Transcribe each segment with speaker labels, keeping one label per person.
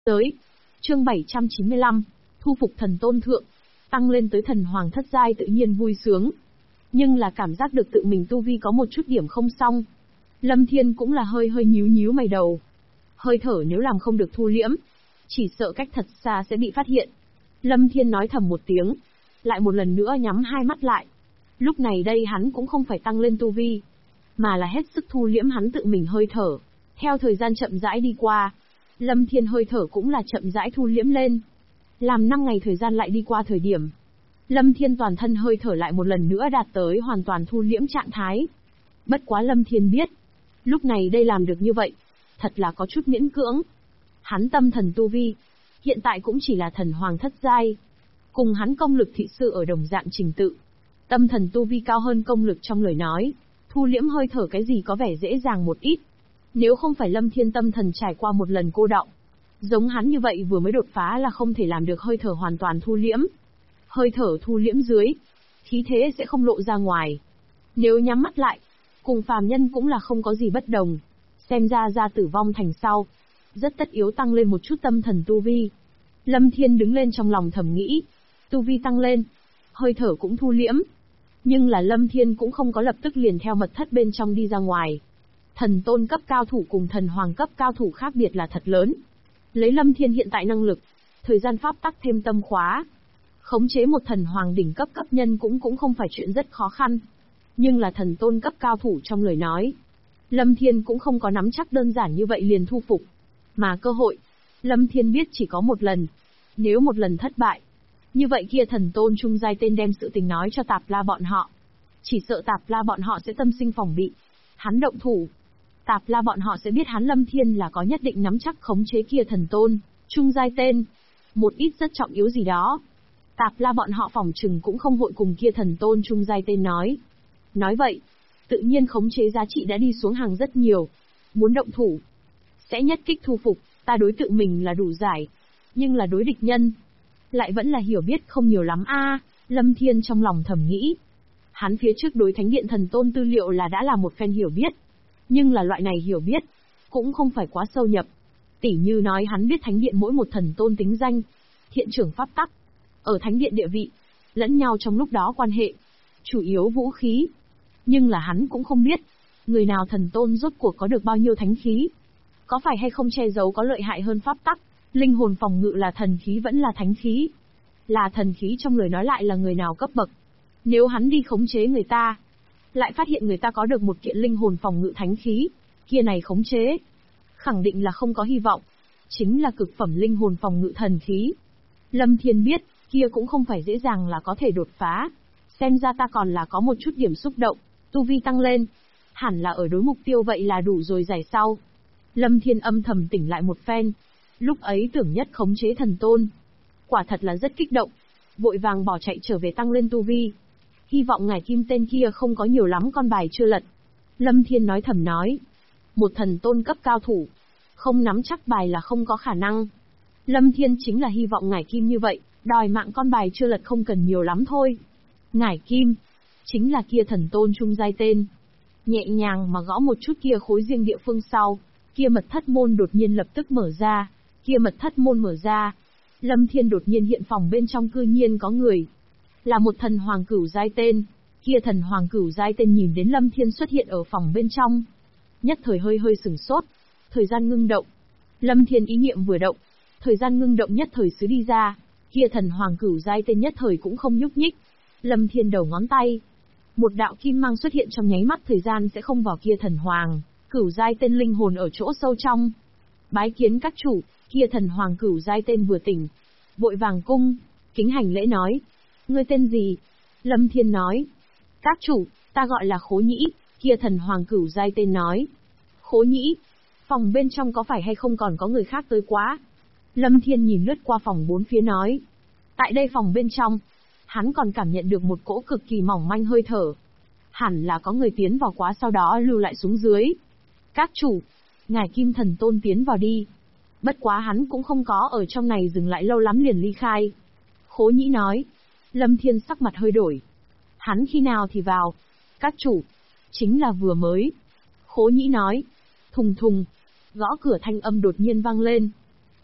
Speaker 1: giới. Chương 795, thu phục thần tôn thượng, tăng lên tới thần hoàng thất giai tự nhiên vui sướng. Nhưng là cảm giác được tự mình tu vi có một chút điểm không xong. Lâm Thiên cũng là hơi nhíu mày đầu. Hơi thở nếu làm không được thu liễm, chỉ sợ cách thật xa sẽ bị phát hiện. Lâm Thiên nói thầm một tiếng, lại một lần nữa nhắm hai mắt lại. Lúc này đây hắn cũng không phải tăng lên tu vi, mà là hết sức thu liễm hắn tự mình hơi thở. Theo thời gian chậm rãi đi qua, Lâm Thiên hơi thở cũng là chậm rãi thu liễm lên. Làm 5 ngày thời gian lại đi qua thời điểm, Lâm Thiên toàn thân hơi thở lại một lần nữa đạt tới hoàn toàn thu liễm trạng thái. Bất quá Lâm Thiên biết, lúc này đây làm được như vậy, thật là có chút miễn cưỡng. Hắn tâm thần tu vi, hiện tại cũng chỉ là thần hoàng thất giai. Cùng hắn công lực thị sự ở đồng dạng trình tự. Tâm thần tu vi cao hơn công lực trong lời nói, thu liễm hơi thở cái gì có vẻ dễ dàng một ít. Nếu không phải Lâm Thiên tâm thần trải qua một lần cô đọng, giống hắn như vậy vừa mới đột phá là không thể làm được hơi thở hoàn toàn thu liễm. Hơi thở thu liễm dưới, khí thế sẽ không lộ ra ngoài. Nếu nhắm mắt lại, cùng phàm nhân cũng là không có gì bất đồng. Xem ra tử vong thành sau, rất tất yếu tăng lên một chút tâm thần tu vi. Lâm Thiên đứng lên trong lòng thầm nghĩ, tu vi tăng lên, hơi thở cũng thu liễm. Nhưng là Lâm Thiên cũng không có lập tức liền theo mật thất bên trong đi ra ngoài. Thần tôn cấp cao thủ cùng thần hoàng cấp cao thủ khác biệt là thật lớn. Lấy Lâm Thiên hiện tại năng lực, thời gian pháp tắc thêm tâm khóa, khống chế một thần hoàng đỉnh cấp cấp nhân cũng không phải chuyện rất khó khăn. Nhưng là thần tôn cấp cao thủ trong lời nói, Lâm Thiên cũng không có nắm chắc đơn giản như vậy liền thu phục. Mà cơ hội, Lâm Thiên biết chỉ có một lần. Nếu một lần thất bại, như vậy kia thần tôn trung giai tên đem sự tình nói cho Tạp La bọn họ. Chỉ sợ Tạp La bọn họ sẽ tâm sinh phòng bị. Hắn động thủ, Tạp La bọn họ sẽ biết hắn Lâm Thiên là có nhất định nắm chắc khống chế kia thần tôn trung giai tên. Một ít rất trọng yếu gì đó, Tạp La bọn họ phỏng chừng cũng không vội cùng kia thần tôn trung giai tên nói. Nói vậy, tự nhiên khống chế giá trị đã đi xuống hàng rất nhiều. Muốn động thủ, sẽ nhất kích thu phục, ta đối tượng mình là đủ giải. Nhưng là đối địch nhân, lại vẫn là hiểu biết không nhiều lắm a. Lâm Thiên trong lòng thầm nghĩ. Hắn phía trước đối thánh điện thần tôn tư liệu là đã là một phen hiểu biết. Nhưng là loại này hiểu biết, cũng không phải quá sâu nhập. Tỉ như nói hắn biết thánh điện mỗi một thần tôn tính danh, thiện trưởng pháp tắc, ở thánh điện địa vị, lẫn nhau trong lúc đó quan hệ, chủ yếu vũ khí. Nhưng là hắn cũng không biết, người nào thần tôn rốt cuộc có được bao nhiêu thánh khí. Có phải hay không che giấu có lợi hại hơn pháp tắc, linh hồn phòng ngự là thần khí vẫn là thánh khí. Là thần khí trong lời nói lại là người nào cấp bậc. Nếu hắn đi khống chế người ta, lại phát hiện người ta có được một kiện linh hồn phòng ngự thánh khí, kia này khống chế, khẳng định là không có hy vọng. Chính là cực phẩm linh hồn phòng ngự thần khí. Lâm Thiên biết, kia cũng không phải dễ dàng là có thể đột phá. Xem ra ta còn là có một chút điểm xúc động, tu vi tăng lên. Hẳn là ở đối mục tiêu vậy là đủ rồi giải sau. Lâm Thiên âm thầm tỉnh lại một phen. Lúc ấy tưởng nhất khống chế thần tôn. Quả thật là rất kích động. Vội vàng bỏ chạy trở về tăng lên tu vi. Hy vọng ngài Kim tên kia không có nhiều lắm con bài chưa lật. Lâm Thiên nói thầm nói. Một thần tôn cấp cao thủ, không nắm chắc bài là không có khả năng. Lâm Thiên chính là hy vọng ngài Kim như vậy, đòi mạng con bài chưa lật không cần nhiều lắm thôi. Ngải Kim, chính là kia thần tôn trung giai tên. Nhẹ nhàng mà gõ một chút kia khối riêng địa phương sau, kia mật thất môn đột nhiên lập tức mở ra. Kia mật thất môn mở ra, Lâm Thiên đột nhiên hiện phòng bên trong cư nhiên có người. Là một thần hoàng cửu giai tên. Kia thần hoàng cửu giai tên nhìn đến Lâm Thiên xuất hiện ở phòng bên trong, nhất thời hơi sửng sốt. Thời gian ngưng động. Lâm Thiên ý niệm vừa động, thời gian ngưng động nhất thời xứ đi ra. Kia thần hoàng cửu giai tên nhất thời cũng không nhúc nhích. Lâm Thiên đầu ngón tay, một đạo kim mang xuất hiện trong nháy mắt thời gian sẽ không vào kia thần hoàng cửu giai tên linh hồn ở chỗ sâu trong. Bái kiến các chủ. Kia thần hoàng cửu giai tên vừa tỉnh, vội vàng cung kính hành lễ nói. Ngươi tên gì? Lâm Thiên nói. Các chủ, ta gọi là Khố Nhĩ. Kia thần hoàng cửu giai tên nói. Khố Nhĩ, phòng bên trong có phải hay không còn có người khác tới quá? Lâm Thiên nhìn lướt qua phòng bốn phía nói. Tại đây phòng bên trong, hắn còn cảm nhận được một cỗ cực kỳ mỏng manh hơi thở. Hẳn là có người tiến vào quá sau đó lưu lại xuống dưới. Các chủ, ngài Kim thần tôn tiến vào đi. Bất quá hắn cũng không có ở trong này dừng lại lâu lắm liền ly khai. Khố Nhĩ nói. Lâm Thiên sắc mặt hơi đổi. Hắn khi nào thì vào? Các chủ, chính là vừa mới. Khố Nhĩ nói. Thùng thùng, gõ cửa thanh âm đột nhiên vang lên.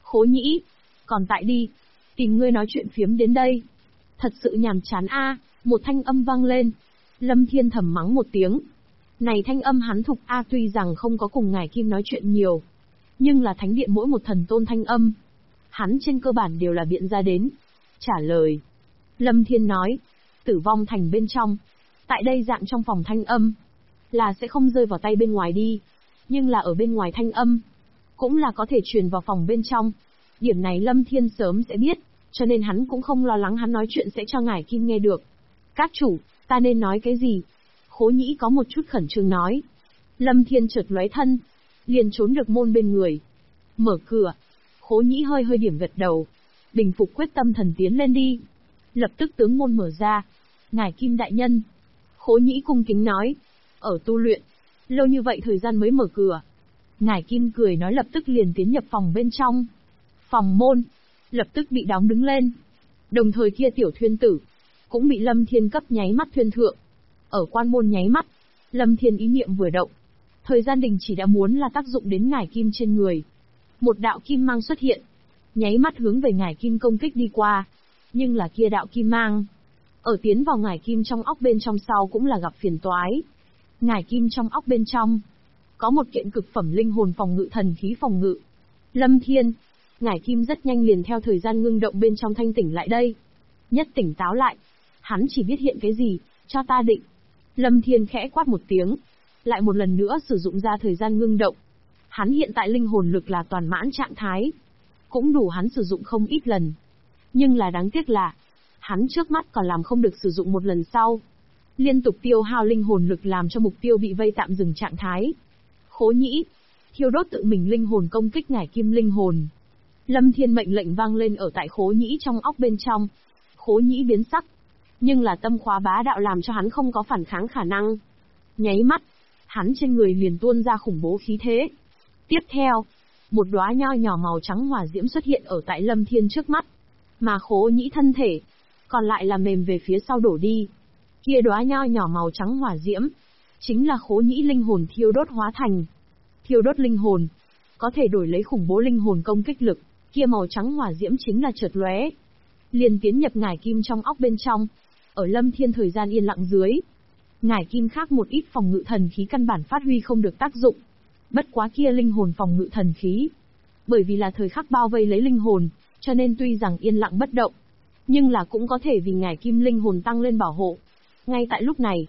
Speaker 1: Khố Nhĩ, còn tại đi, tìm ngươi nói chuyện phiếm đến đây. Thật sự nhàm chán a, một thanh âm vang lên. Lâm Thiên thầm mắng một tiếng. Này thanh âm hắn thục a, tuy rằng không có cùng ngài Kim nói chuyện nhiều, nhưng là thánh điện mỗi một thần tôn thanh âm, hắn trên cơ bản đều là biện ra đến. Trả lời. Lâm Thiên nói, Tử Vong Thành bên trong, tại đây dạng trong phòng thanh âm, là sẽ không rơi vào tay bên ngoài đi, nhưng là ở bên ngoài thanh âm, cũng là có thể truyền vào phòng bên trong. Điểm này Lâm Thiên sớm sẽ biết, cho nên hắn cũng không lo lắng hắn nói chuyện sẽ cho ngài Kim nghe được. Các chủ, ta nên nói cái gì? Khố Nhĩ có một chút khẩn trương nói. Lâm Thiên chợt lóe thân, liền trốn được môn bên người. Mở cửa. Khố Nhĩ hơi hơi điểm gật đầu. Bình phục quyết tâm thần tiến lên đi. Lập tức tướng môn mở ra. Ngài Kim đại nhân. Khố Nhĩ cung kính nói. Ở tu luyện. Lâu như vậy thời gian mới mở cửa. Ngài Kim cười nói lập tức liền tiến nhập phòng bên trong. Phòng môn. Lập tức bị đóng đứng lên. Đồng thời kia tiểu thuyên tử. Cũng bị Lâm Thiên cấp nháy mắt thuyên thượng. Ở quan môn nháy mắt. Lâm Thiên ý niệm vừa động. Thời gian đình chỉ đã muốn là tác dụng đến ngài Kim trên người. Một đạo kim mang xuất hiện. Nháy mắt hướng về ngài Kim công kích đi qua. Nhưng là kia đạo kim mang. Ở tiến vào ngài Kim trong óc bên trong sau cũng là gặp phiền toái. Ngài Kim trong óc bên trong. Có một kiện cực phẩm linh hồn phòng ngự thần khí phòng ngự. Lâm Thiên. Ngài Kim rất nhanh liền theo thời gian ngưng động bên trong thanh tỉnh lại đây. Nhất tỉnh táo lại. Hắn chỉ biết hiện cái gì, cho ta định. Lâm Thiên khẽ quát một tiếng. Lại một lần nữa sử dụng ra thời gian ngưng động. Hắn hiện tại linh hồn lực là toàn mãn trạng thái. Cũng đủ hắn sử dụng không ít lần. Nhưng là đáng tiếc là, hắn trước mắt còn làm không được sử dụng một lần sau. Liên tục tiêu hao linh hồn lực làm cho mục tiêu bị vây tạm dừng trạng thái. Khố Nhĩ, thiêu đốt tự mình linh hồn công kích ngải Kim linh hồn. Lâm Thiên mệnh lệnh vang lên ở tại Khố Nhĩ trong óc bên trong. Khố Nhĩ biến sắc. Nhưng là tâm khóa bá đạo làm cho hắn không có phản kháng khả năng. Nháy mắt, hắn trên người liền tuôn ra khủng bố khí thế. Tiếp theo, một đóa nho nhỏ màu trắng hỏa diễm xuất hiện ở tại Lâm Thiên trước mắt. Mà Khố Nhĩ thân thể, còn lại là mềm về phía sau đổ đi. Kia đóa nho nhỏ màu trắng hỏa diễm, chính là Khố Nhĩ linh hồn thiêu đốt hóa thành. Thiêu đốt linh hồn, có thể đổi lấy khủng bố linh hồn công kích lực, kia màu trắng hỏa diễm chính là chợt lóe, liền tiến nhập ngải Kim trong óc bên trong. Ở Lâm Thiên thời gian yên lặng dưới, ngải Kim khác một ít phòng ngự thần khí căn bản phát huy không được tác dụng. Bất quá kia linh hồn phòng ngự thần khí, bởi vì là thời khắc bao vây lấy linh hồn, cho nên tuy rằng yên lặng bất động, nhưng là cũng có thể vì ngải Kim linh hồn tăng lên bảo hộ. Ngay tại lúc này,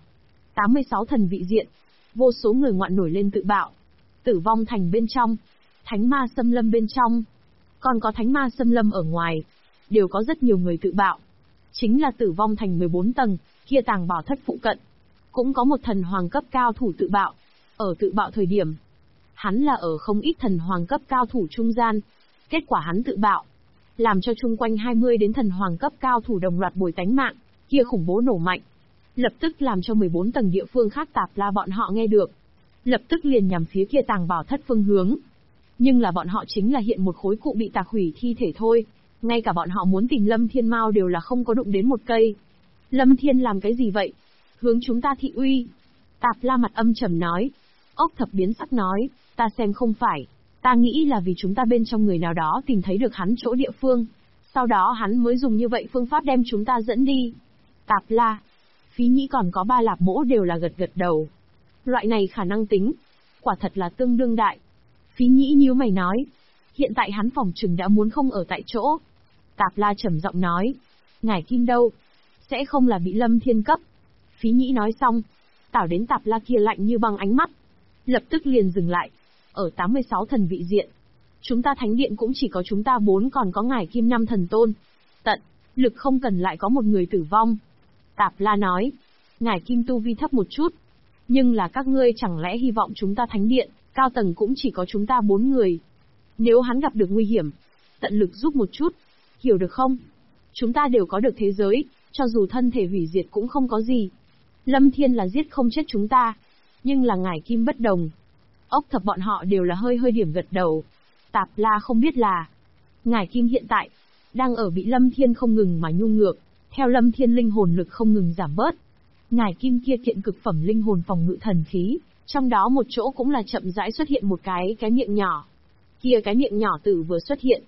Speaker 1: 86 thần vị diện, vô số người ngoạn nổi lên tự bạo. Tử Vong Thành bên trong, Thánh Ma Xâm Lâm bên trong, còn có Thánh Ma Xâm Lâm ở ngoài, đều có rất nhiều người tự bạo. Chính là Tử Vong Thành 14 tầng, kia tàng bảo thất phụ cận, cũng có một thần hoàng cấp cao thủ tự bạo. Ở tự bạo thời điểm, hắn là ở không ít thần hoàng cấp cao thủ trung gian. Kết quả hắn tự bạo, làm cho chung quanh 20 đến thần hoàng cấp cao thủ đồng loạt bồi tánh mạng, kia khủng bố nổ mạnh. Lập tức làm cho 14 tầng địa phương khác Tạp La bọn họ nghe được. Lập tức liền nhằm phía kia tàng bảo thất phương hướng. Nhưng là bọn họ chính là hiện một khối cụ bị tạc hủy thi thể thôi. Ngay cả bọn họ muốn tìm Lâm Thiên Mao đều là không có đụng đến một cây. Lâm Thiên làm cái gì vậy? Hướng chúng ta thị uy. Tạp La mặt âm trầm nói. Ốc Thập biến sắc nói, ta xem không phải. Ta nghĩ là vì chúng ta bên trong người nào đó tìm thấy được hắn chỗ địa phương. Sau đó hắn mới dùng như vậy phương pháp đem chúng ta dẫn đi. Tạp La, Phí Nhĩ còn có Ba Lạp Mỗ đều là gật gật đầu. Loại này khả năng tính, quả thật là tương đương đại. Phí Nhĩ nhíu mày nói, hiện tại hắn phòng trừng đã muốn không ở tại chỗ. Tạp La trầm giọng nói, ngải Kim đâu? Sẽ không là bị Lâm Thiên cấp. Phí Nhĩ nói xong, tảo đến Tạp La kia lạnh như băng ánh mắt. Lập tức liền dừng lại. Ở 86 thần vị diện, chúng ta thánh điện cũng chỉ có chúng ta 4 còn có ngải Kim 5 thần tôn. Tận, lực không cần lại có một người tử vong. Tạp La nói, ngải Kim tu vi thấp một chút. Nhưng là các ngươi chẳng lẽ hy vọng chúng ta thánh điện, cao tầng cũng chỉ có chúng ta 4 người. Nếu hắn gặp được nguy hiểm, tận lực giúp một chút, hiểu được không? Chúng ta đều có được thế giới, cho dù thân thể hủy diệt cũng không có gì. Lâm Thiên là giết không chết chúng ta, nhưng là ngải Kim bất đồng. Ốc Thập bọn họ đều là hơi hơi điểm gật đầu. Tạp La không biết là, ngải Kim hiện tại, đang ở bị Lâm Thiên không ngừng mà nhu ngược, theo Lâm Thiên linh hồn lực không ngừng giảm bớt. Ngải Kim kia kiện cực phẩm linh hồn phòng ngự thần khí, trong đó một chỗ cũng là chậm rãi xuất hiện một cái miệng nhỏ. Kia cái miệng nhỏ tử vừa xuất hiện,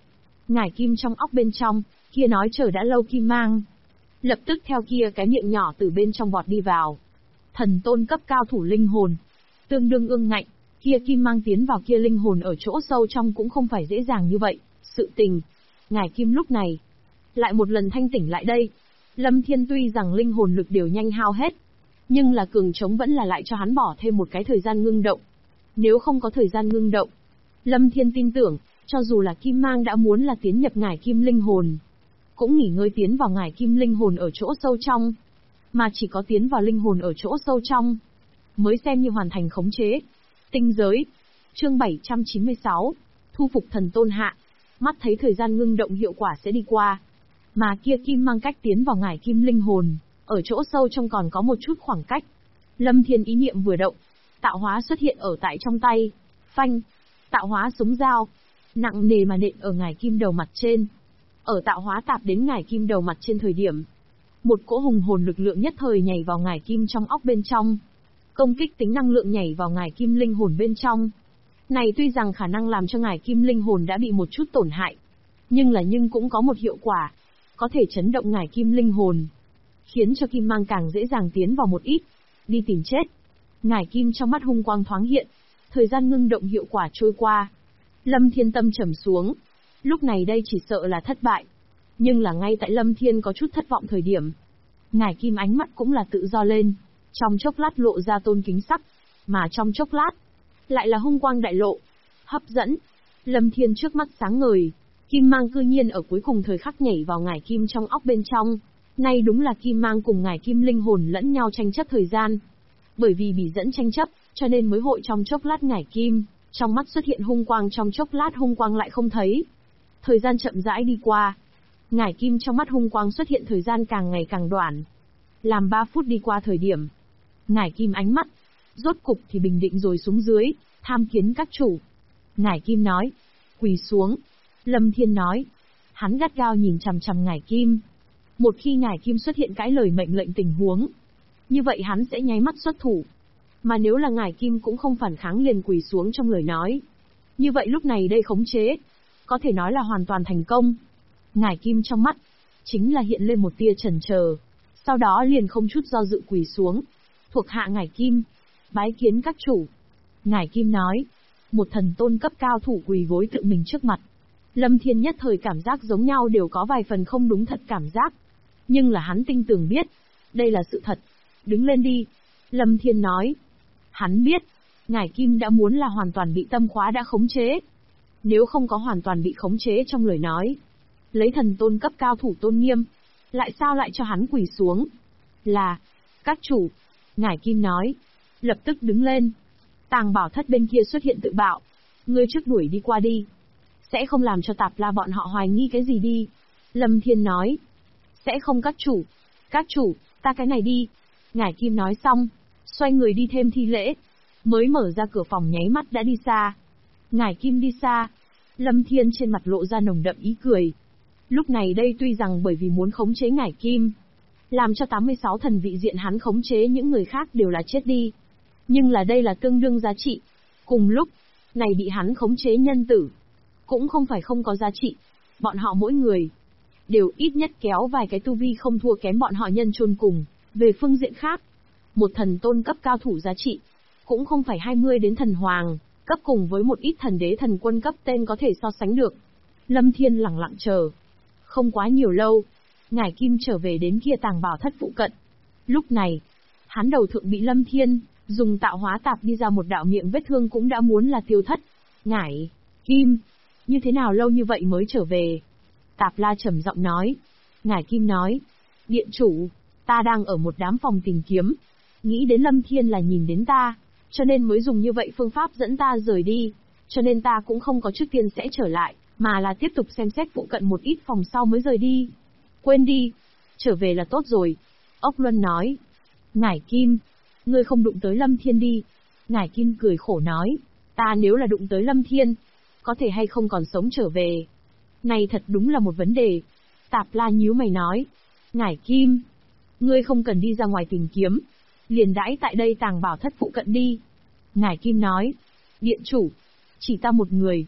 Speaker 1: Ngải kim trong óc bên trong, kia nói chờ đã lâu kim mang. Lập tức theo kia cái miệng nhỏ từ bên trong vọt đi vào. Thần tôn cấp cao thủ linh hồn. Tương đương ương ngạnh, kia kim mang tiến vào kia linh hồn ở chỗ sâu trong cũng không phải dễ dàng như vậy, sự tình. Ngải kim lúc này, lại một lần thanh tỉnh lại đây. Lâm Thiên tuy rằng linh hồn lực đều nhanh hao hết, nhưng là cường trống vẫn là lại cho hắn bỏ thêm một cái thời gian ngưng động. Nếu không có thời gian ngưng động, Lâm Thiên tin tưởng, cho dù là kim mang đã muốn là tiến nhập ngải kim linh hồn, cũng nghỉ ngơi tiến vào ngải kim linh hồn ở chỗ sâu trong. Mà chỉ có tiến vào linh hồn ở chỗ sâu trong, mới xem như hoàn thành khống chế. Tinh giới. Chương 796. Thu phục thần tôn hạ. Mắt thấy thời gian ngưng động hiệu quả sẽ đi qua. Mà kia kim mang cách tiến vào ngải kim linh hồn, ở chỗ sâu trong còn có một chút khoảng cách. Lâm Thiên ý niệm vừa động, tạo hóa xuất hiện ở tại trong tay. Phanh. Tạo hóa súng dao. Nặng nề mà nện ở ngải kim đầu mặt trên. Ở tạo hóa tạp đến ngải kim đầu mặt trên thời điểm, một cỗ hùng hồn lực lượng nhất thời nhảy vào ngải kim trong óc bên trong. Công kích tính năng lượng nhảy vào ngải kim linh hồn bên trong. Này tuy rằng khả năng làm cho ngải kim linh hồn đã bị một chút tổn hại, nhưng cũng có một hiệu quả, có thể chấn động ngải kim linh hồn, khiến cho kim mang càng dễ dàng tiến vào một ít, đi tìm chết. Ngải kim trong mắt hung quang thoáng hiện, thời gian ngưng động hiệu quả trôi qua. Lâm Thiên tâm trầm xuống, lúc này đây chỉ sợ là thất bại. Nhưng là ngay tại Lâm Thiên có chút thất vọng thời điểm, ngải kim ánh mắt cũng là tự do lên, trong chốc lát lộ ra tôn kính sắc, mà trong chốc lát, lại là hung quang đại lộ, hấp dẫn. Lâm Thiên trước mắt sáng ngời, kim mang cư nhiên ở cuối cùng thời khắc nhảy vào ngải kim trong óc bên trong. Nay đúng là kim mang cùng ngải kim linh hồn lẫn nhau tranh chấp thời gian. Bởi vì bị dẫn tranh chấp, cho nên mới hội trong chốc lát ngải kim, trong mắt xuất hiện hung quang, trong chốc lát hung quang lại không thấy. Thời gian chậm rãi đi qua, ngải kim trong mắt hung quang xuất hiện thời gian càng ngày càng đoạn. Làm 3 phút đi qua thời điểm, ngải kim ánh mắt, rốt cục thì bình định rồi xuống dưới, tham kiến các chủ. Ngải kim nói, quỳ xuống. Lâm Thiên nói, hắn gắt gao nhìn chằm chằm ngải kim. Một khi ngải kim xuất hiện cái lời mệnh lệnh tình huống, như vậy hắn sẽ nháy mắt xuất thủ. Mà nếu là ngải kim cũng không phản kháng liền quỳ xuống trong lời nói, như vậy lúc này đây khống chế, có thể nói là hoàn toàn thành công. Ngải kim trong mắt, chính là hiện lên một tia chần chờ, sau đó liền không chút do dự quỳ xuống. Thuộc hạ ngải kim, bái kiến các chủ. Ngải kim nói, một thần tôn cấp cao thủ quỳ gối tự mình trước mặt. Lâm Thiên nhất thời cảm giác giống nhau đều có vài phần không đúng thật cảm giác. Nhưng là hắn tinh tường biết, đây là sự thật. Đứng lên đi. Lâm Thiên nói. Hắn biết, ngải kim đã muốn là hoàn toàn bị tâm khóa đã khống chế. Nếu không có hoàn toàn bị khống chế trong lời nói, lấy thần tôn cấp cao thủ tôn nghiêm, lại sao lại cho hắn quỳ xuống? Là, các chủ. Ngải kim nói. Lập tức đứng lên. Tàng bảo thất bên kia xuất hiện tự bạo. Ngươi trước đuổi đi qua đi. Sẽ không làm cho Tạp La bọn họ hoài nghi cái gì đi. Lâm Thiên nói. Sẽ không các chủ. Các chủ, ta cái này đi. Ngải kim nói xong, xoay người đi thêm thi lễ. Mới mở ra cửa phòng nháy mắt đã đi xa. Ngải kim đi xa. Lâm Thiên trên mặt lộ ra nồng đậm ý cười. Lúc này đây tuy rằng bởi vì muốn khống chế ngải kim, làm cho 86 thần vị diện hắn khống chế những người khác đều là chết đi. Nhưng là đây là tương đương giá trị. Cùng lúc, này bị hắn khống chế nhân tử, cũng không phải không có giá trị. Bọn họ mỗi người, đều ít nhất kéo vài cái tu vi không thua kém bọn họ nhân chôn cùng. Về phương diện khác, một thần tôn cấp cao thủ giá trị, cũng không phải 20 đến thần hoàng, cấp cùng với một ít thần đế thần quân cấp tên có thể so sánh được. Lâm Thiên lặng lặng chờ. Không quá nhiều lâu, ngải kim trở về đến kia tàng bảo thất phụ cận. Lúc này, hắn đầu thượng bị Lâm Thiên dùng tạo hóa tạp đi ra một đạo miệng vết thương cũng đã muốn là tiêu thất. Ngải kim, như thế nào lâu như vậy mới trở về? Tạp La trầm giọng nói. Ngải kim nói, điện chủ, ta đang ở một đám phòng tìm kiếm, nghĩ đến Lâm Thiên là nhìn đến ta, cho nên mới dùng như vậy phương pháp dẫn ta rời đi, cho nên ta cũng không có trước tiên sẽ trở lại, mà là tiếp tục xem xét phụ cận một ít phòng sau mới rời đi. Quên đi, trở về là tốt rồi. Ốc Luân nói. Ngải kim, ngươi không đụng tới Lâm Thiên đi. Ngải kim cười khổ nói, ta nếu là đụng tới Lâm Thiên, có thể hay không còn sống trở về? Này thật đúng là một vấn đề. Tạp La nhíu mày nói, Ngải kim, ngươi không cần đi ra ngoài tìm kiếm, liền đãi tại đây tàng bảo thất phụ cận đi. Ngải kim nói, điện chủ, chỉ ta một người.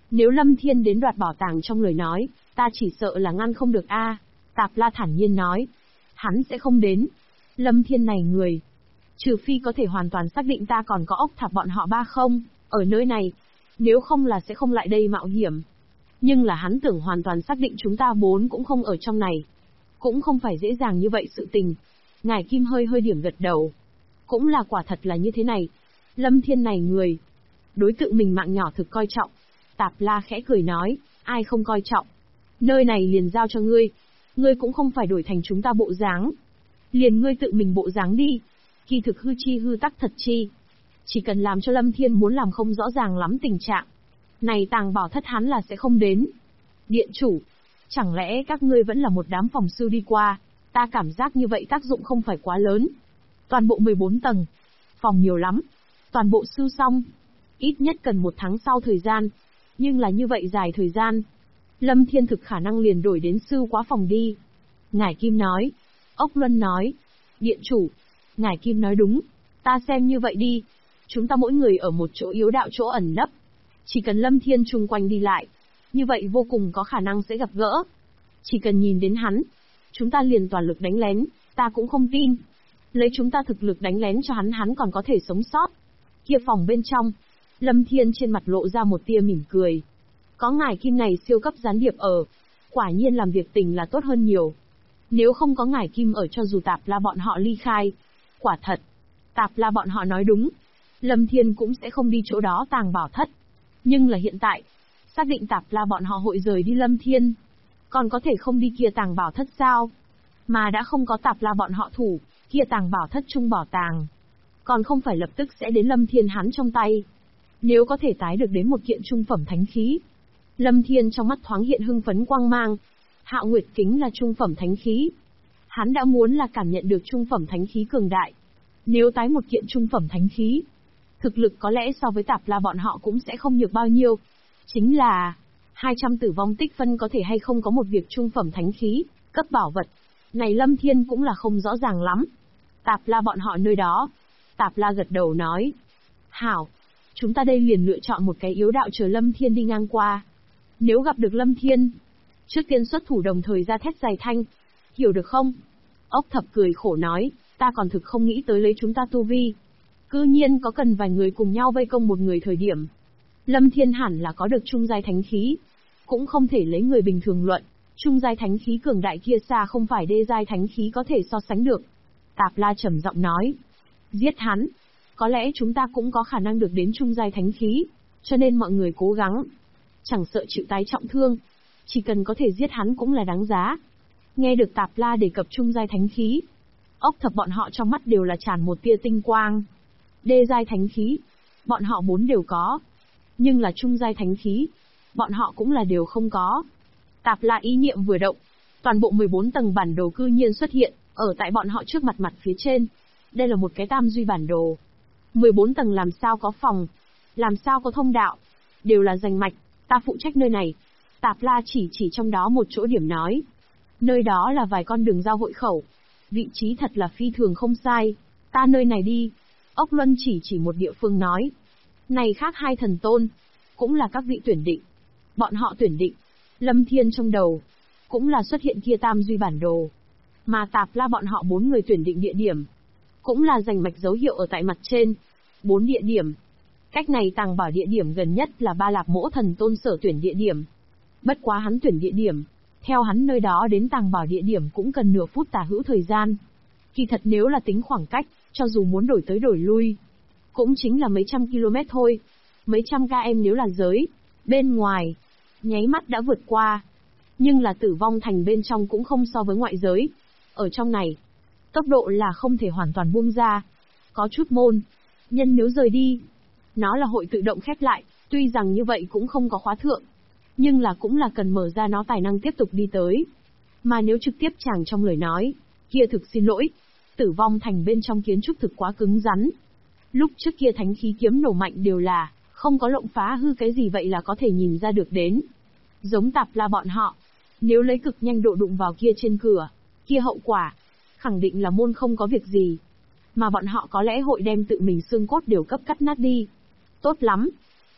Speaker 1: Nếu Lâm Thiên đến đoạt bảo tàng trong lời nói, ta chỉ sợ là ngăn không được a. Tạp La thản nhiên nói. Hắn sẽ không đến. Lâm Thiên này người. Trừ phi có thể hoàn toàn xác định ta còn có ốc thạp bọn họ ba không, ở nơi này. Nếu không là sẽ không lại đây mạo hiểm. Nhưng là hắn tưởng hoàn toàn xác định chúng ta bốn cũng không ở trong này. Cũng không phải dễ dàng như vậy sự tình. Ngải Kim hơi hơi điểm gật đầu. Cũng là quả thật là như thế này. Lâm Thiên này người. Đối tượng mình mạng nhỏ thực coi trọng. Tạp La khẽ cười nói, ai không coi trọng. Nơi này liền giao cho ngươi. Ngươi cũng không phải đổi thành chúng ta bộ dáng. Liền ngươi tự mình bộ dáng đi. Kỳ thực hư chi hư tắc thật chi. Chỉ cần làm cho Lâm Thiên muốn làm không rõ ràng lắm tình trạng. Này tàng bảo thất hắn là sẽ không đến. Điện chủ. Chẳng lẽ các ngươi vẫn là một đám phòng sư đi qua. Ta cảm giác như vậy tác dụng không phải quá lớn. Toàn bộ 14 tầng. Phòng nhiều lắm. Toàn bộ sư xong. Ít nhất cần 1 tháng sau thời gian. Nhưng là như vậy dài thời gian. Lâm Thiên thực khả năng liền đổi đến sư quá phòng đi. Ngải Kim nói. Ốc Luân nói. Điện chủ. Ngải Kim nói đúng. Ta xem như vậy đi. Chúng ta mỗi người ở một chỗ yếu đạo chỗ ẩn nấp. Chỉ cần Lâm Thiên chung quanh đi lại. Như vậy vô cùng có khả năng sẽ gặp gỡ. Chỉ cần nhìn đến hắn. Chúng ta liền toàn lực đánh lén. Ta cũng không tin. Lấy chúng ta thực lực đánh lén cho hắn còn có thể sống sót. Kia phòng bên trong. Lâm Thiên trên mặt lộ ra một tia mỉm cười. Có Ngải Kim này siêu cấp gián điệp ở. Quả nhiên làm việc tình là tốt hơn nhiều. Nếu không có Ngải Kim ở cho dù Tạp La bọn họ ly khai. Quả thật. Tạp La bọn họ nói đúng. Lâm Thiên cũng sẽ không đi chỗ đó tàng bảo thất. Nhưng là hiện tại. Xác định Tạp La bọn họ hội rời đi Lâm Thiên. Còn có thể không đi kia tàng bảo thất sao? Mà đã không có Tạp La bọn họ thủ. Kia tàng bảo thất trung bảo tàng. Còn không phải lập tức sẽ đến Lâm Thiên hắn trong tay. Nếu có thể tái được đến một kiện trung phẩm thánh khí. Lâm Thiên trong mắt thoáng hiện hưng phấn quang mang. Hạo Nguyệt Kính là trung phẩm thánh khí. Hắn đã muốn là cảm nhận được trung phẩm thánh khí cường đại. Nếu tái một kiện trung phẩm thánh khí, thực lực có lẽ so với Tạp La bọn họ cũng sẽ không nhược bao nhiêu. Chính là 200 tử vong tích phân có thể hay không có một việc trung phẩm thánh khí, cấp bảo vật. Này Lâm Thiên cũng là không rõ ràng lắm. Tạp La bọn họ nơi đó. Tạp La gật đầu nói. Hảo. Chúng ta đây liền lựa chọn một cái yếu đạo chờ Lâm Thiên đi ngang qua. Nếu gặp được Lâm Thiên, trước tiên xuất thủ đồng thời ra thét dài thanh. Hiểu được không? Ốc Thập cười khổ nói, ta còn thực không nghĩ tới lấy chúng ta tu vi. Cư nhiên có cần vài người cùng nhau vây công một người thời điểm. Lâm Thiên hẳn là có được trung giai thánh khí. Cũng không thể lấy người bình thường luận. Trung giai thánh khí cường đại kia xa không phải đê giai thánh khí có thể so sánh được. Tạp La trầm giọng nói. Giết hắn. Có lẽ chúng ta cũng có khả năng được đến trung giai thánh khí. Cho nên mọi người cố gắng. Chẳng sợ chịu tái trọng thương. Chỉ cần có thể giết hắn cũng là đáng giá. Nghe được Tạp La đề cập trung giai thánh khí. Ốc Thập bọn họ trong mắt đều là tràn một tia tinh quang. Đê giai thánh khí. Bọn họ 4 đều có. Nhưng là trung giai thánh khí. Bọn họ cũng là đều không có. Tạp La ý niệm vừa động. Toàn bộ 14 tầng bản đồ cư nhiên xuất hiện. Ở tại bọn họ trước mặt phía trên. Đây là một cái tam duy bản đồ. 14 tầng làm sao có phòng. Làm sao có thông đạo. Đều là rành mạch. Ta phụ trách nơi này. Tạp La chỉ trong đó một chỗ điểm nói. Nơi đó là vài con đường giao hội khẩu. Vị trí thật là phi thường không sai. Ta nơi này đi. Ốc Luân chỉ một địa phương nói. Này khác 2 thần tôn. Cũng là các vị tuyển định. Bọn họ tuyển định. Lâm Thiên trong đầu. Cũng là xuất hiện kia tam duy bản đồ. Mà Tạp La bọn họ 4 người tuyển định địa điểm. Cũng là rành mạch dấu hiệu ở tại mặt trên. 4 địa điểm. Cách này tàng bảo địa điểm gần nhất là Ba Lạp Mỗ thần tôn sở tuyển địa điểm. Bất quá hắn tuyển địa điểm. Theo hắn nơi đó đến tàng bảo địa điểm cũng cần nửa phút tả hữu thời gian. Kỳ thật nếu là tính khoảng cách, cho dù muốn đổi tới đổi lui, cũng chính là mấy trăm km thôi. Mấy trăm km nếu là giới. Bên ngoài, nháy mắt đã vượt qua. Nhưng là Tử Vong Thành bên trong cũng không so với ngoại giới. Ở trong này, tốc độ là không thể hoàn toàn buông ra. Có chút môn. Nhân nếu rời đi, nó là hội tự động khép lại. Tuy rằng như vậy cũng không có khóa thượng. Nhưng là cũng là cần mở ra nó tài năng tiếp tục đi tới. Mà nếu trực tiếp chàng trong lời nói, kia thực xin lỗi. Tử Vong Thành bên trong kiến trúc thực quá cứng rắn. Lúc trước kia thánh khí kiếm nổ mạnh đều là, không có lộng phá hư cái gì vậy là có thể nhìn ra được đến. Giống Tạp La bọn họ, nếu lấy cực nhanh độ đụng vào kia trên cửa, kia hậu quả, khẳng định là môn không có việc gì. Mà bọn họ có lẽ hội đem tự mình xương cốt đều cấp cắt nát đi. Tốt lắm.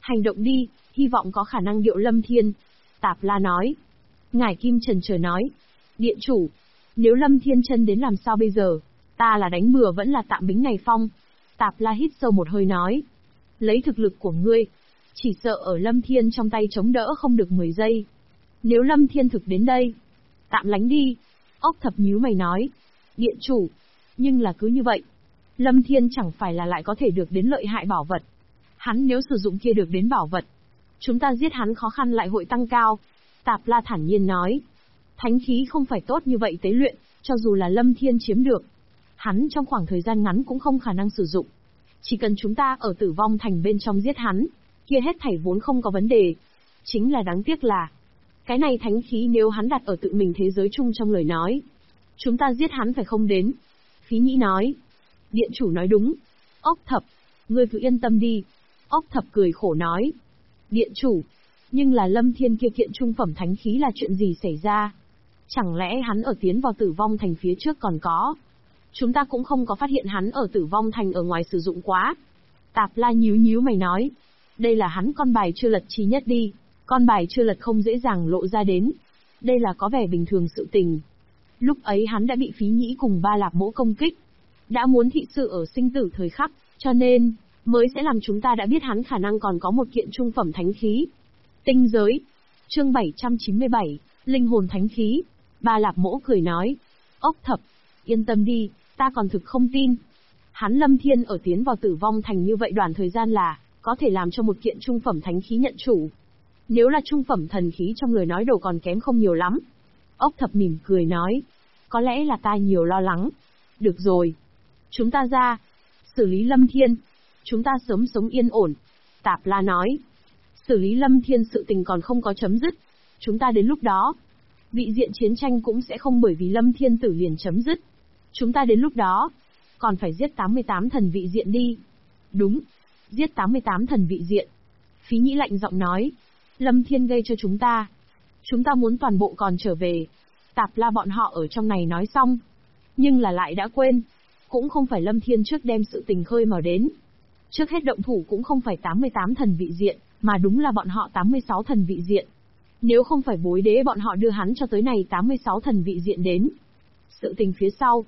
Speaker 1: Hành động đi, hy vọng có khả năng điệu Lâm Thiên. Tạp La nói. Ngải Kim chần chờ nói. Điện chủ, nếu Lâm Thiên chân đến làm sao bây giờ? Ta là đánh bừa vẫn là tạm bính này phong? Tạp La hít sâu một hơi nói. Lấy thực lực của ngươi, chỉ sợ ở Lâm Thiên trong tay chống đỡ không được 10 giây. Nếu Lâm Thiên thực đến đây, tạm lánh đi. Ốc Thập nhíu mày nói. Điện chủ, nhưng là cứ như vậy, Lâm Thiên chẳng phải là lại có thể được đến lợi hại bảo vật. Hắn nếu sử dụng kia được đến bảo vật, chúng ta giết hắn khó khăn lại hội tăng cao. Tạp La thản nhiên nói. Thánh khí không phải tốt như vậy tế luyện, cho dù là Lâm Thiên chiếm được, hắn trong khoảng thời gian ngắn cũng không khả năng sử dụng. Chỉ cần chúng ta ở Tử Vong Thành bên trong giết hắn, kia hết thảy vốn không có vấn đề. Chính là đáng tiếc là, cái này thánh khí nếu hắn đặt ở tự mình thế giới chung trong lời nói, chúng ta giết hắn phải không đến. Phí Nhĩ nói. Điện chủ nói đúng. Ốc Thập, ngươi cứ yên tâm đi. Ốc Thập cười khổ nói. Điện chủ, nhưng là Lâm Thiên kia kiện trung phẩm thánh khí là chuyện gì xảy ra? Chẳng lẽ hắn ở tiến vào Tử Vong Thành phía trước còn có? Chúng ta cũng không có phát hiện hắn ở Tử Vong Thành ở ngoài sử dụng quá. Tạp La nhíu mày nói. Đây là hắn con bài chưa lật chi nhất đi. Con bài chưa lật không dễ dàng lộ ra đến. Đây là có vẻ bình thường sự tình. Lúc ấy hắn đã bị Phí Nhĩ cùng Ba Lạp Mỗ công kích. Đã muốn thị sự ở sinh tử thời khắc, cho nên, mới sẽ làm chúng ta đã biết hắn khả năng còn có một kiện trung phẩm thánh khí. Tinh giới. Chương 797, Linh hồn thánh khí. Ba Lạp Mỗ cười nói. Ốc Thập, yên tâm đi, ta còn thực không tin. Hắn Lâm Thiên ở tiến vào Tử Vong Thành như vậy đoạn thời gian là, có thể làm cho một kiện trung phẩm thánh khí nhận chủ. Nếu là trung phẩm thần khí trong lời nói đồ còn kém không nhiều lắm. Ốc Thập mỉm cười nói. Có lẽ là ta nhiều lo lắng. Được rồi. Chúng ta ra. Xử lý Lâm Thiên. Chúng ta sớm sống yên ổn. Tạp La nói. Xử lý Lâm Thiên sự tình còn không có chấm dứt. Chúng ta đến lúc đó, vị diện chiến tranh cũng sẽ không bởi vì Lâm Thiên tử liền chấm dứt. Chúng ta đến lúc đó, còn phải giết 88 thần vị diện đi. Đúng. Giết 88 thần vị diện. Phí Nhĩ lạnh giọng nói. Lâm Thiên gây cho chúng ta. Chúng ta muốn toàn bộ còn trở về. Tạp La bọn họ ở trong này nói xong. Nhưng là lại đã quên. Cũng không phải Lâm Thiên trước đem sự tình khơi mào đến. Trước hết động thủ cũng không phải 88 thần vị diện, mà đúng là bọn họ 86 thần vị diện. Nếu không phải bối đế bọn họ đưa hắn cho tới này 86 thần vị diện đến. Sự tình phía sau,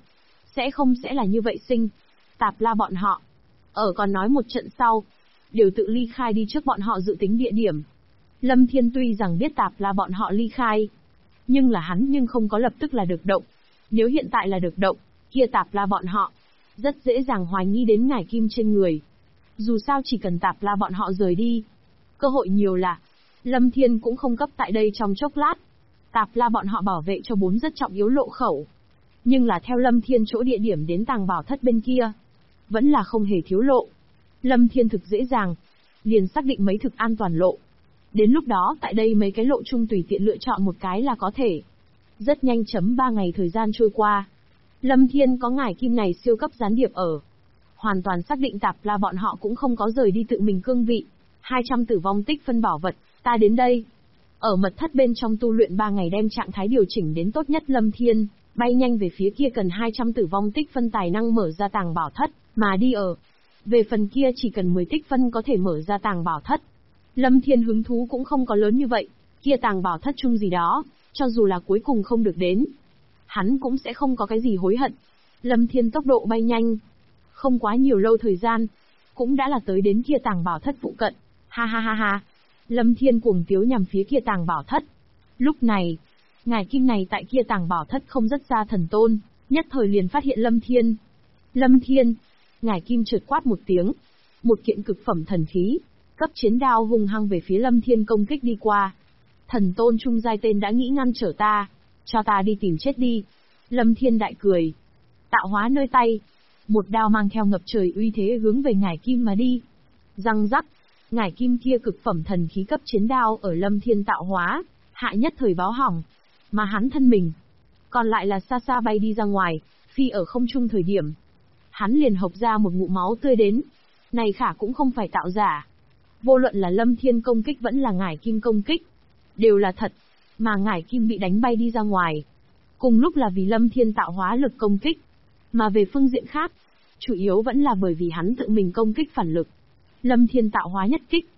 Speaker 1: sẽ là như vậy sinh. Tạp La bọn họ, ở còn nói một trận sau, đều tự ly khai đi trước bọn họ dự tính địa điểm. Lâm Thiên tuy rằng biết Tạp La bọn họ ly khai, nhưng là hắn nhưng không có lập tức là được động. Nếu hiện tại là được động, kia Tạp La bọn họ, rất dễ dàng hoài nghi đến ngải kim trên người. Dù sao chỉ cần Tạp La bọn họ rời đi, cơ hội nhiều là, Lâm Thiên cũng không cấp tại đây trong chốc lát. Tạp La bọn họ bảo vệ cho 4 rất trọng yếu lộ khẩu. Nhưng là theo Lâm Thiên chỗ địa điểm đến tàng bảo thất bên kia, vẫn là không hề thiếu lộ. Lâm Thiên thực dễ dàng, liền xác định mấy thực an toàn lộ. Đến lúc đó tại đây mấy cái lộ chung tùy tiện lựa chọn một cái là có thể. Rất nhanh 3 ngày thời gian trôi qua. Lâm Thiên có ngải kim này siêu cấp gián điệp ở. Hoàn toàn xác định Tạp La bọn họ cũng không có rời đi tự mình cương vị. 200 tử vong tích phân bảo vật, ta đến đây. Ở mật thất bên trong tu luyện 3 ngày đem trạng thái điều chỉnh đến tốt nhất Lâm Thiên, bay nhanh về phía kia cần 200 tử vong tích phân tài năng mở ra tàng bảo thất, mà đi ở. Về phần kia chỉ cần 10 tích phân có thể mở ra tàng bảo thất. Lâm Thiên hứng thú cũng không có lớn như vậy, kia tàng bảo thất chung gì đó, cho dù là cuối cùng không được đến, hắn cũng sẽ không có cái gì hối hận. Lâm Thiên tốc độ bay nhanh, không quá nhiều lâu thời gian, cũng đã là tới đến kia tàng bảo thất phụ cận. Ha ha ha ha. Lâm Thiên cuồng tiếu nhằm phía kia tàng bảo thất. Lúc này, ngải kim này tại kia tàng bảo thất không rất xa thần tôn, nhất thời liền phát hiện Lâm Thiên. Lâm Thiên, ngải kim chợt quát một tiếng, một kiện cực phẩm thần khí, cấp chiến đao hung hăng về phía Lâm Thiên công kích đi qua. Thần tôn trung giai tên đã nghĩ ngăn trở ta, cho ta đi tìm chết đi. Lâm Thiên đại cười, tạo hóa nơi tay, một đao mang theo ngập trời uy thế hướng về ngải kim mà đi. Răng rắc, ngải kim kia cực phẩm thần khí cấp chiến đao ở Lâm Thiên tạo hóa, hạ nhất thời báo hỏng, mà hắn thân mình, còn lại là xa xa bay đi ra ngoài, phi ở không trung thời điểm. Hắn liền hộc ra một ngụm máu tươi đến, này khả cũng không phải tạo giả. Vô luận là Lâm Thiên công kích vẫn là ngải kim công kích, đều là thật, mà ngải kim bị đánh bay đi ra ngoài. Cùng lúc là vì Lâm Thiên tạo hóa lực công kích, mà về phương diện khác, chủ yếu vẫn là bởi vì hắn tự mình công kích phản lực. Lâm Thiên tạo hóa nhất kích,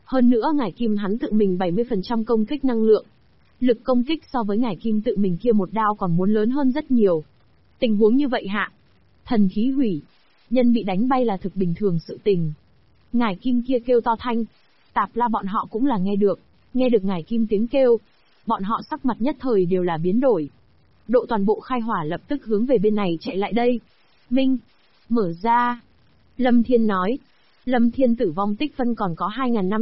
Speaker 1: Hơn nữa ngải kim hắn tự mình 70% công kích năng lượng. Lực công kích so với ngải kim tự mình kia một đao còn muốn lớn hơn rất nhiều. Tình huống như vậy hạ, thần khí hủy, nhân bị đánh bay là thực bình thường sự tình. Ngải kim kia kêu to thanh, Tạp La bọn họ cũng là nghe được ngải kim tiếng kêu, bọn họ sắc mặt nhất thời đều là biến đổi. Độ toàn bộ khai hỏa lập tức hướng về bên này chạy lại đây. Minh, mở ra. Lâm Thiên nói. Lâm Thiên tử vong tích phân còn có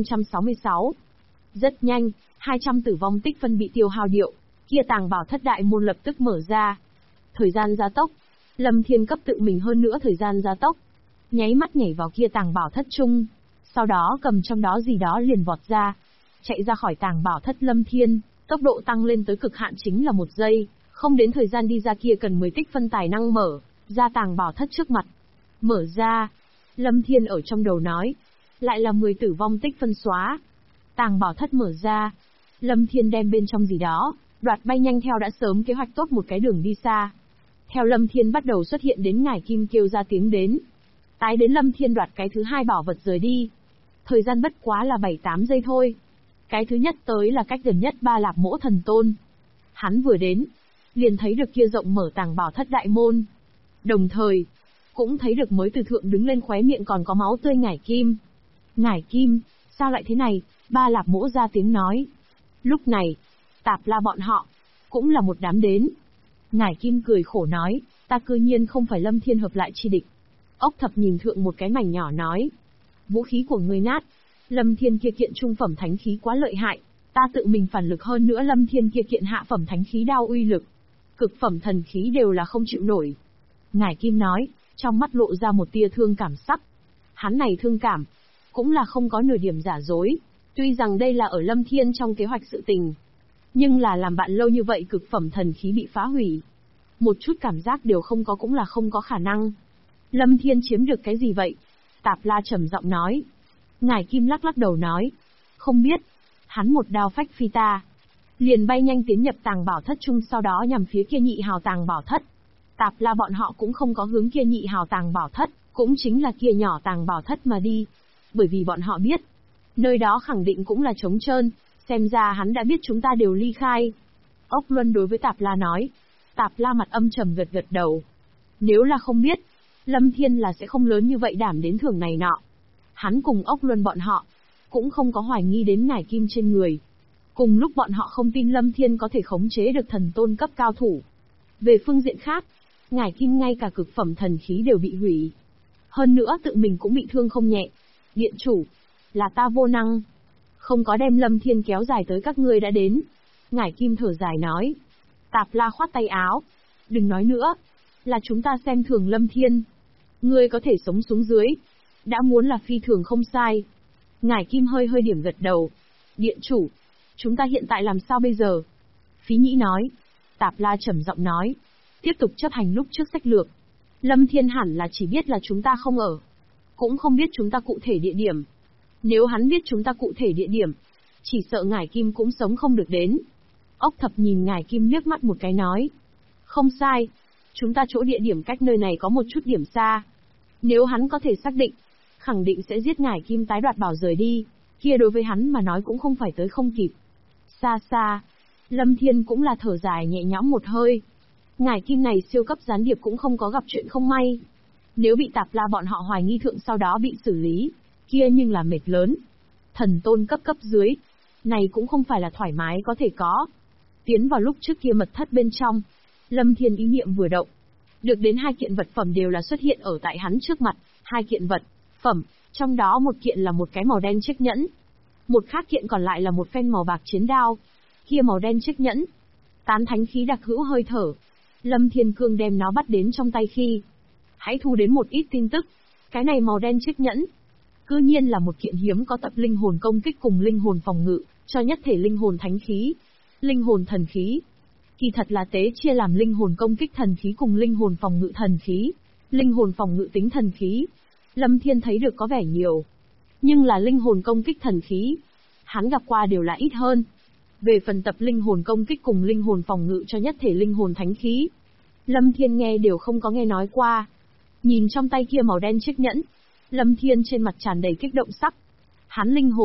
Speaker 1: 2566. Rất nhanh, 200 tử vong tích phân bị tiêu hao điệu, kia tàng bảo thất đại môn lập tức mở ra. Thời gian gia tốc, Lâm Thiên cấp tự mình hơn nữa thời gian gia tốc. Nháy mắt nhảy vào kia tàng bảo thất chung, sau đó cầm trong đó gì đó liền vọt ra. Chạy ra khỏi tàng bảo thất Lâm Thiên, tốc độ tăng lên tới cực hạn chính là 1 giây, không đến thời gian đi ra kia cần 10 tích phân tài năng mở ra tàng bảo thất trước mặt. Mở ra, Lâm Thiên ở trong đầu nói, lại là 10 tử vong tích phân xóa. Tàng bảo thất mở ra, Lâm Thiên đem bên trong gì đó, đoạt bay nhanh theo đã sớm kế hoạch tốt một cái đường đi xa. Theo Lâm Thiên bắt đầu xuất hiện đến ngải kim kêu ra tiếng đến. Tái đến Lâm Thiên đoạt cái thứ hai bảo vật rời đi. Thời gian bất quá là 7-8 giây thôi. Cái thứ nhất tới là cách gần nhất Ba Lạp Mỗ Thần Tôn. Hắn vừa đến, liền thấy được kia rộng mở tàng bảo thất đại môn. Đồng thời, cũng thấy được mới từ thượng đứng lên khóe miệng còn có máu tươi ngải kim. Ngải kim, sao lại thế này? Ba Lạp Mỗ ra tiếng nói. Lúc này, Tạp La bọn họ, cũng là một đám đến. Ngải kim cười khổ nói, ta cư nhiên không phải Lâm Thiên hợp lại chi địch. Ốc Thập nhìn thượng một cái mảnh nhỏ nói, vũ khí của ngươi nát, Lâm Thiên kia kiện trung phẩm thánh khí quá lợi hại, ta tự mình phản lực hơn nữa Lâm Thiên kia kiện hạ phẩm thánh khí đao uy lực, cực phẩm thần khí đều là không chịu nổi. Ngải kim nói, trong mắt lộ ra một tia thương cảm sắc. Hắn này thương cảm, cũng là không có nửa điểm giả dối, tuy rằng đây là ở Lâm Thiên trong kế hoạch sự tình. Nhưng là làm bạn lâu như vậy cực phẩm thần khí bị phá hủy. Một chút cảm giác đều không có cũng là không có khả năng. Lâm Thiên chiếm được cái gì vậy? Tạp La trầm giọng nói. Ngải kim lắc lắc đầu nói. Không biết. Hắn một đao phách phi ta. Liền bay nhanh tiến nhập tàng bảo thất chung sau đó nhằm phía kia nhị hào tàng bảo thất. Tạp La bọn họ cũng không có hướng kia nhị hào tàng bảo thất, cũng chính là kia nhỏ tàng bảo thất mà đi. Bởi vì bọn họ biết, nơi đó khẳng định cũng là trống trơn, xem ra hắn đã biết chúng ta đều ly khai. Ốc Luân đối với Tạp La nói. Tạp La mặt âm trầm gật gật đầu. Nếu là không biết, Lâm Thiên là sẽ không lớn như vậy đảm đến thưởng này nọ. Hắn cùng Ốc Luân bọn họ, cũng không có hoài nghi đến ngải kim trên người. Cùng lúc bọn họ không tin Lâm Thiên có thể khống chế được thần tôn cấp cao thủ. Về phương diện khác, ngải kim ngay cả cực phẩm thần khí đều bị hủy. Hơn nữa tự mình cũng bị thương không nhẹ. Điện chủ, là ta vô năng. Không có đem Lâm Thiên kéo dài tới các ngươi đã đến. Ngải kim thở dài nói. Tạp La khoát tay áo. Đừng nói nữa. Là chúng ta xem thường Lâm Thiên. Ngươi có thể sống xuống dưới. Đã muốn là phi thường không sai. Ngải kim hơi hơi điểm gật đầu. Điện chủ, chúng ta hiện tại làm sao bây giờ? Phí Nhĩ nói. Tạp La trầm giọng nói. Tiếp tục chấp hành lúc trước sách lược. Lâm Thiên hẳn là chỉ biết là chúng ta không ở. Cũng không biết chúng ta cụ thể địa điểm. Nếu hắn biết chúng ta cụ thể địa điểm, chỉ sợ ngải kim cũng sống không được đến. Ốc Thập nhìn ngải kim liếc mắt một cái nói. Không sai. Chúng ta chỗ địa điểm cách nơi này có một chút điểm xa. Nếu hắn có thể xác định, khẳng định sẽ giết ngải kim tái đoạt bảo rời đi. Kia đối với hắn mà nói cũng không phải tới không kịp. Xa xa, Lâm Thiên cũng là thở dài nhẹ nhõm một hơi. Ngải kim này siêu cấp gián điệp cũng không có gặp chuyện không may. Nếu bị Tạp La bọn họ hoài nghi thượng sau đó bị xử lý, kia nhưng là mệt lớn. Thần tôn cấp dưới, này cũng không phải là thoải mái có thể có. Tiến vào lúc trước kia mật thất bên trong, Lâm Thiên ý niệm vừa động. Được đến 2 kiện vật phẩm đều là xuất hiện ở tại hắn trước mặt, 2 kiện vật phẩm, trong đó một kiện là một cái màu đen chiếc nhẫn. Một khác kiện còn lại là một phen màu bạc chiến đao. Kia màu đen chiếc nhẫn, tán thánh khí đặc hữu hơi thở. Lâm Thiên Cương đem nó bắt đến trong tay khi. Hãy thu đến một ít tin tức. Cái này màu đen chiếc nhẫn, cư nhiên là một kiện hiếm có tập linh hồn công kích cùng linh hồn phòng ngự, cho nhất thể linh hồn thánh khí, linh hồn thần khí. Kỳ thật là tế chia làm linh hồn công kích thần khí cùng linh hồn phòng ngự thần khí. Linh hồn phòng ngự tính thần khí, Lâm Thiên thấy được có vẻ nhiều. Nhưng là linh hồn công kích thần khí, hắn gặp qua đều là ít hơn. Về phần tập linh hồn công kích cùng linh hồn phòng ngự cho nhất thể linh hồn thánh khí, Lâm Thiên nghe đều không có nghe nói qua. Nhìn trong tay kia màu đen chiếc nhẫn, Lâm Thiên trên mặt tràn đầy kích động sắc. Hắn linh hồn,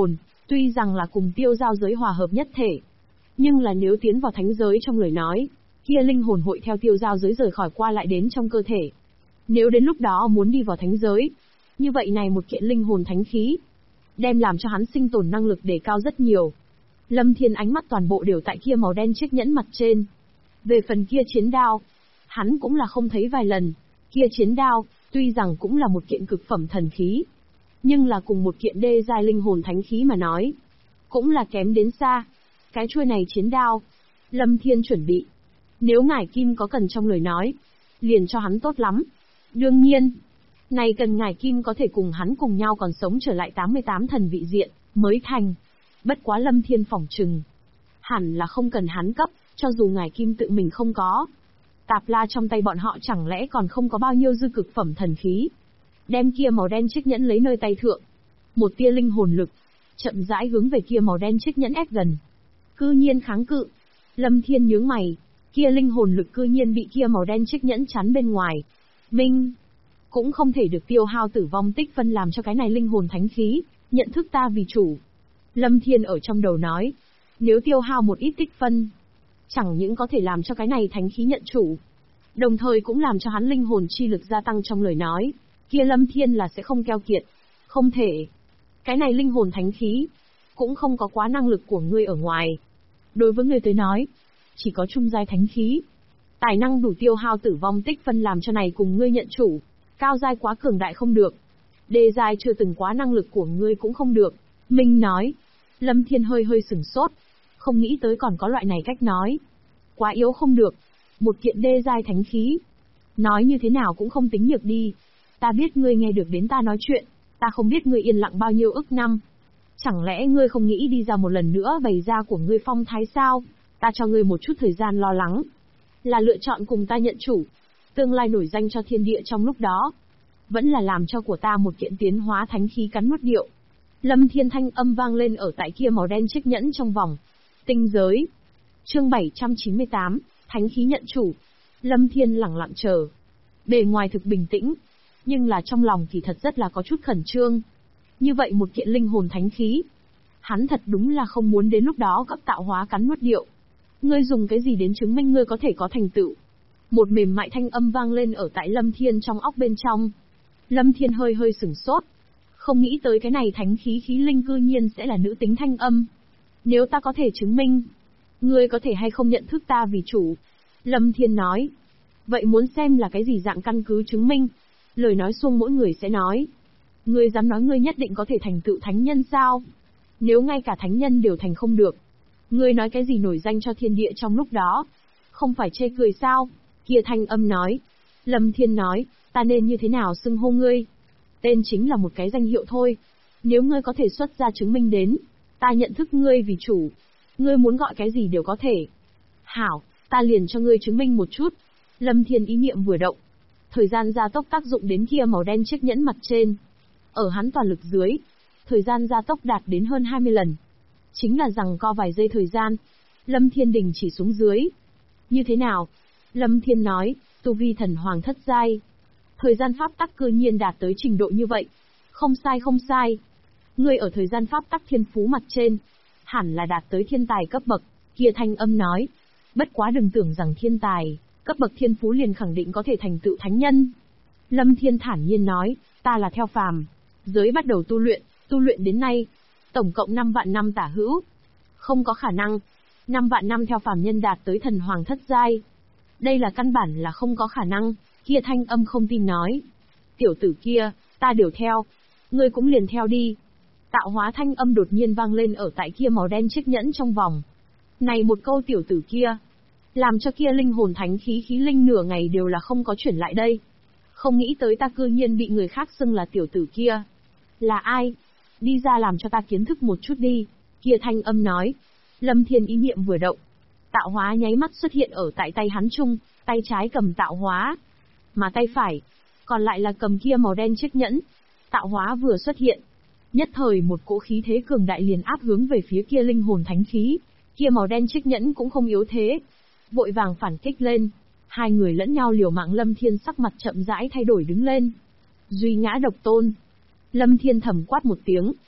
Speaker 1: Tuy rằng là cùng tiêu giao giới hòa hợp nhất thể, nhưng là nếu tiến vào thánh giới trong lời nói, kia linh hồn hội theo tiêu giao giới rời khỏi qua lại đến trong cơ thể. Nếu đến lúc đó muốn đi vào thánh giới, như vậy này một kiện linh hồn thánh khí, đem làm cho hắn sinh tồn năng lực đề cao rất nhiều. Lâm Thiên ánh mắt toàn bộ đều tại kia màu đen chiếc nhẫn mặt trên. Về phần kia chiến đao, hắn cũng là không thấy vài lần. Kia chiến đao, tuy rằng cũng là một kiện cực phẩm thần khí, nhưng là cùng một kiện đê giai linh hồn thánh khí mà nói, cũng là kém đến xa. Cái chuôi này chiến đao, Lâm Thiên chuẩn bị. Nếu ngải kim có cần trong lời nói, liền cho hắn tốt lắm. Đương nhiên, này cần ngải kim có thể cùng hắn cùng nhau còn sống trở lại 88 thần vị diện, mới thành. Bất quá Lâm Thiên phỏng chừng, hẳn là không cần hắn cấp, cho dù ngải kim tự mình không có. Tạp La trong tay bọn họ chẳng lẽ còn không có bao nhiêu dư cực phẩm thần khí. Đem kia màu đen chiếc nhẫn lấy nơi tay thượng. Một tia linh hồn lực, chậm rãi hướng về kia màu đen chiếc nhẫn ép gần. Cư nhiên kháng cự. Lâm Thiên nhướng mày, kia linh hồn lực cư nhiên bị kia màu đen chiếc nhẫn chắn bên ngoài. Minh, cũng không thể được tiêu hao tử vong tích phân làm cho cái này linh hồn thánh khí, nhận thức ta vì chủ. Lâm Thiên ở trong đầu nói, nếu tiêu hao một ít tích phân, chẳng những có thể làm cho cái này thánh khí nhận chủ, đồng thời cũng làm cho hắn linh hồn chi lực gia tăng trong lời nói, kia Lâm Thiên là sẽ không keo kiệt. Không thể. Cái này linh hồn thánh khí, cũng không có quá năng lực của ngươi ở ngoài. Đối với ngươi tới nói, chỉ có trung giai thánh khí. Tài năng đủ tiêu hao tử vong tích phân làm cho này cùng ngươi nhận chủ. Cao giai quá cường đại không được. Đê giai chưa từng quá năng lực của ngươi cũng không được. Minh nói. Lâm Thiên hơi hơi sửng sốt. Không nghĩ tới còn có loại này cách nói. Quá yếu không được. Một kiện đê giai thánh khí. Nói như thế nào cũng không tính nhược đi. Ta biết ngươi nghe được đến ta nói chuyện. Ta không biết ngươi yên lặng bao nhiêu ức năm. Chẳng lẽ ngươi không nghĩ đi ra một lần nữa bày ra của ngươi phong thái sao? Ta cho ngươi một chút thời gian lo lắng. Là lựa chọn cùng ta nhận chủ. Tương lai nổi danh cho thiên địa trong lúc đó. Vẫn là làm cho của ta một kiện tiến hóa thánh khí cắn nuốt điệu. Lâm Thiên thanh âm vang lên ở tại kia màu đen chiếc nhẫn trong vòng. Tinh giới. Chương 798, thánh khí nhận chủ. Lâm Thiên lẳng lặng chờ. Bề ngoài thực bình tĩnh, nhưng là trong lòng thì thật rất là có chút khẩn trương. Như vậy một kiện linh hồn thánh khí, hắn thật đúng là không muốn đến lúc đó cấp tạo hóa cắn nuốt điệu. Ngươi dùng cái gì đến chứng minh ngươi có thể có thành tựu? Một mềm mại thanh âm vang lên ở tại Lâm Thiên trong óc bên trong. Lâm Thiên hơi hơi sửng sốt. Không nghĩ tới cái này thánh khí khí linh cư nhiên sẽ là nữ tính thanh âm. Nếu ta có thể chứng minh, ngươi có thể hay không nhận thức ta vì chủ? Lâm Thiên nói. Vậy muốn xem là cái gì dạng căn cứ chứng minh? Lời nói xuông mỗi người sẽ nói. Ngươi dám nói ngươi nhất định có thể thành tựu thánh nhân sao? Nếu ngay cả thánh nhân đều thành không được, ngươi nói cái gì nổi danh cho thiên địa trong lúc đó? Không phải chê cười sao? Kia thanh âm nói. Lâm Thiên nói, ta nên như thế nào xưng hô ngươi? Tên chính là một cái danh hiệu thôi. Nếu ngươi có thể xuất ra chứng minh đến, ta nhận thức ngươi vì chủ. Ngươi muốn gọi cái gì đều có thể. Hảo, ta liền cho ngươi chứng minh một chút. Lâm Thiên ý niệm vừa động. Thời gian gia tốc tác dụng đến kia màu đen chiếc nhẫn mặt trên. Ở hắn toàn lực dưới, thời gian gia tốc đạt đến hơn 20 lần. Chính là rằng co vài giây thời gian, Lâm Thiên đình chỉ xuống dưới. Như thế nào? Lâm Thiên nói, tu vi thần hoàng thất giai. Thời gian pháp tắc cư nhiên đạt tới trình độ như vậy. Không sai không sai. Ngươi ở thời gian pháp tắc thiên phú mặt trên, hẳn là đạt tới thiên tài cấp bậc. Kia thanh âm nói. Bất quá đừng tưởng rằng thiên tài, cấp bậc thiên phú liền khẳng định có thể thành tựu thánh nhân. Lâm Thiên thản nhiên nói, ta là theo phàm. Giới bắt đầu tu luyện đến nay, tổng cộng 5 vạn năm tả hữu. Không có khả năng, 5 vạn năm theo phàm nhân đạt tới thần hoàng thất giai. Đây là căn bản là không có khả năng, kia thanh âm không tin nói. Tiểu tử kia, ta đều theo, ngươi cũng liền theo đi. Tạo hóa thanh âm đột nhiên vang lên ở tại kia màu đen chiếc nhẫn trong vòng. Này một câu tiểu tử kia, làm cho kia linh hồn thánh khí khí linh nửa ngày đều là không có chuyển lại đây. Không nghĩ tới ta cư nhiên bị người khác xưng là tiểu tử kia. Là ai? Đi ra làm cho ta kiến thức một chút đi. Kia thanh âm nói. Lâm Thiên ý niệm vừa động. Tạo hóa nháy mắt xuất hiện ở tại tay hắn chung, tay trái cầm tạo hóa. Mà tay phải, còn lại là cầm kia màu đen chiếc nhẫn. Tạo hóa vừa xuất hiện. Nhất thời một cỗ khí thế cường đại liền áp hướng về phía kia linh hồn thánh khí. Kia màu đen chiếc nhẫn cũng không yếu thế. Vội vàng phản kích lên. Hai người lẫn nhau liều mạng. Lâm Thiên sắc mặt chậm rãi thay đổi đứng lên. Duy ngã độc tôn. Lâm Thiên thầm quát một tiếng.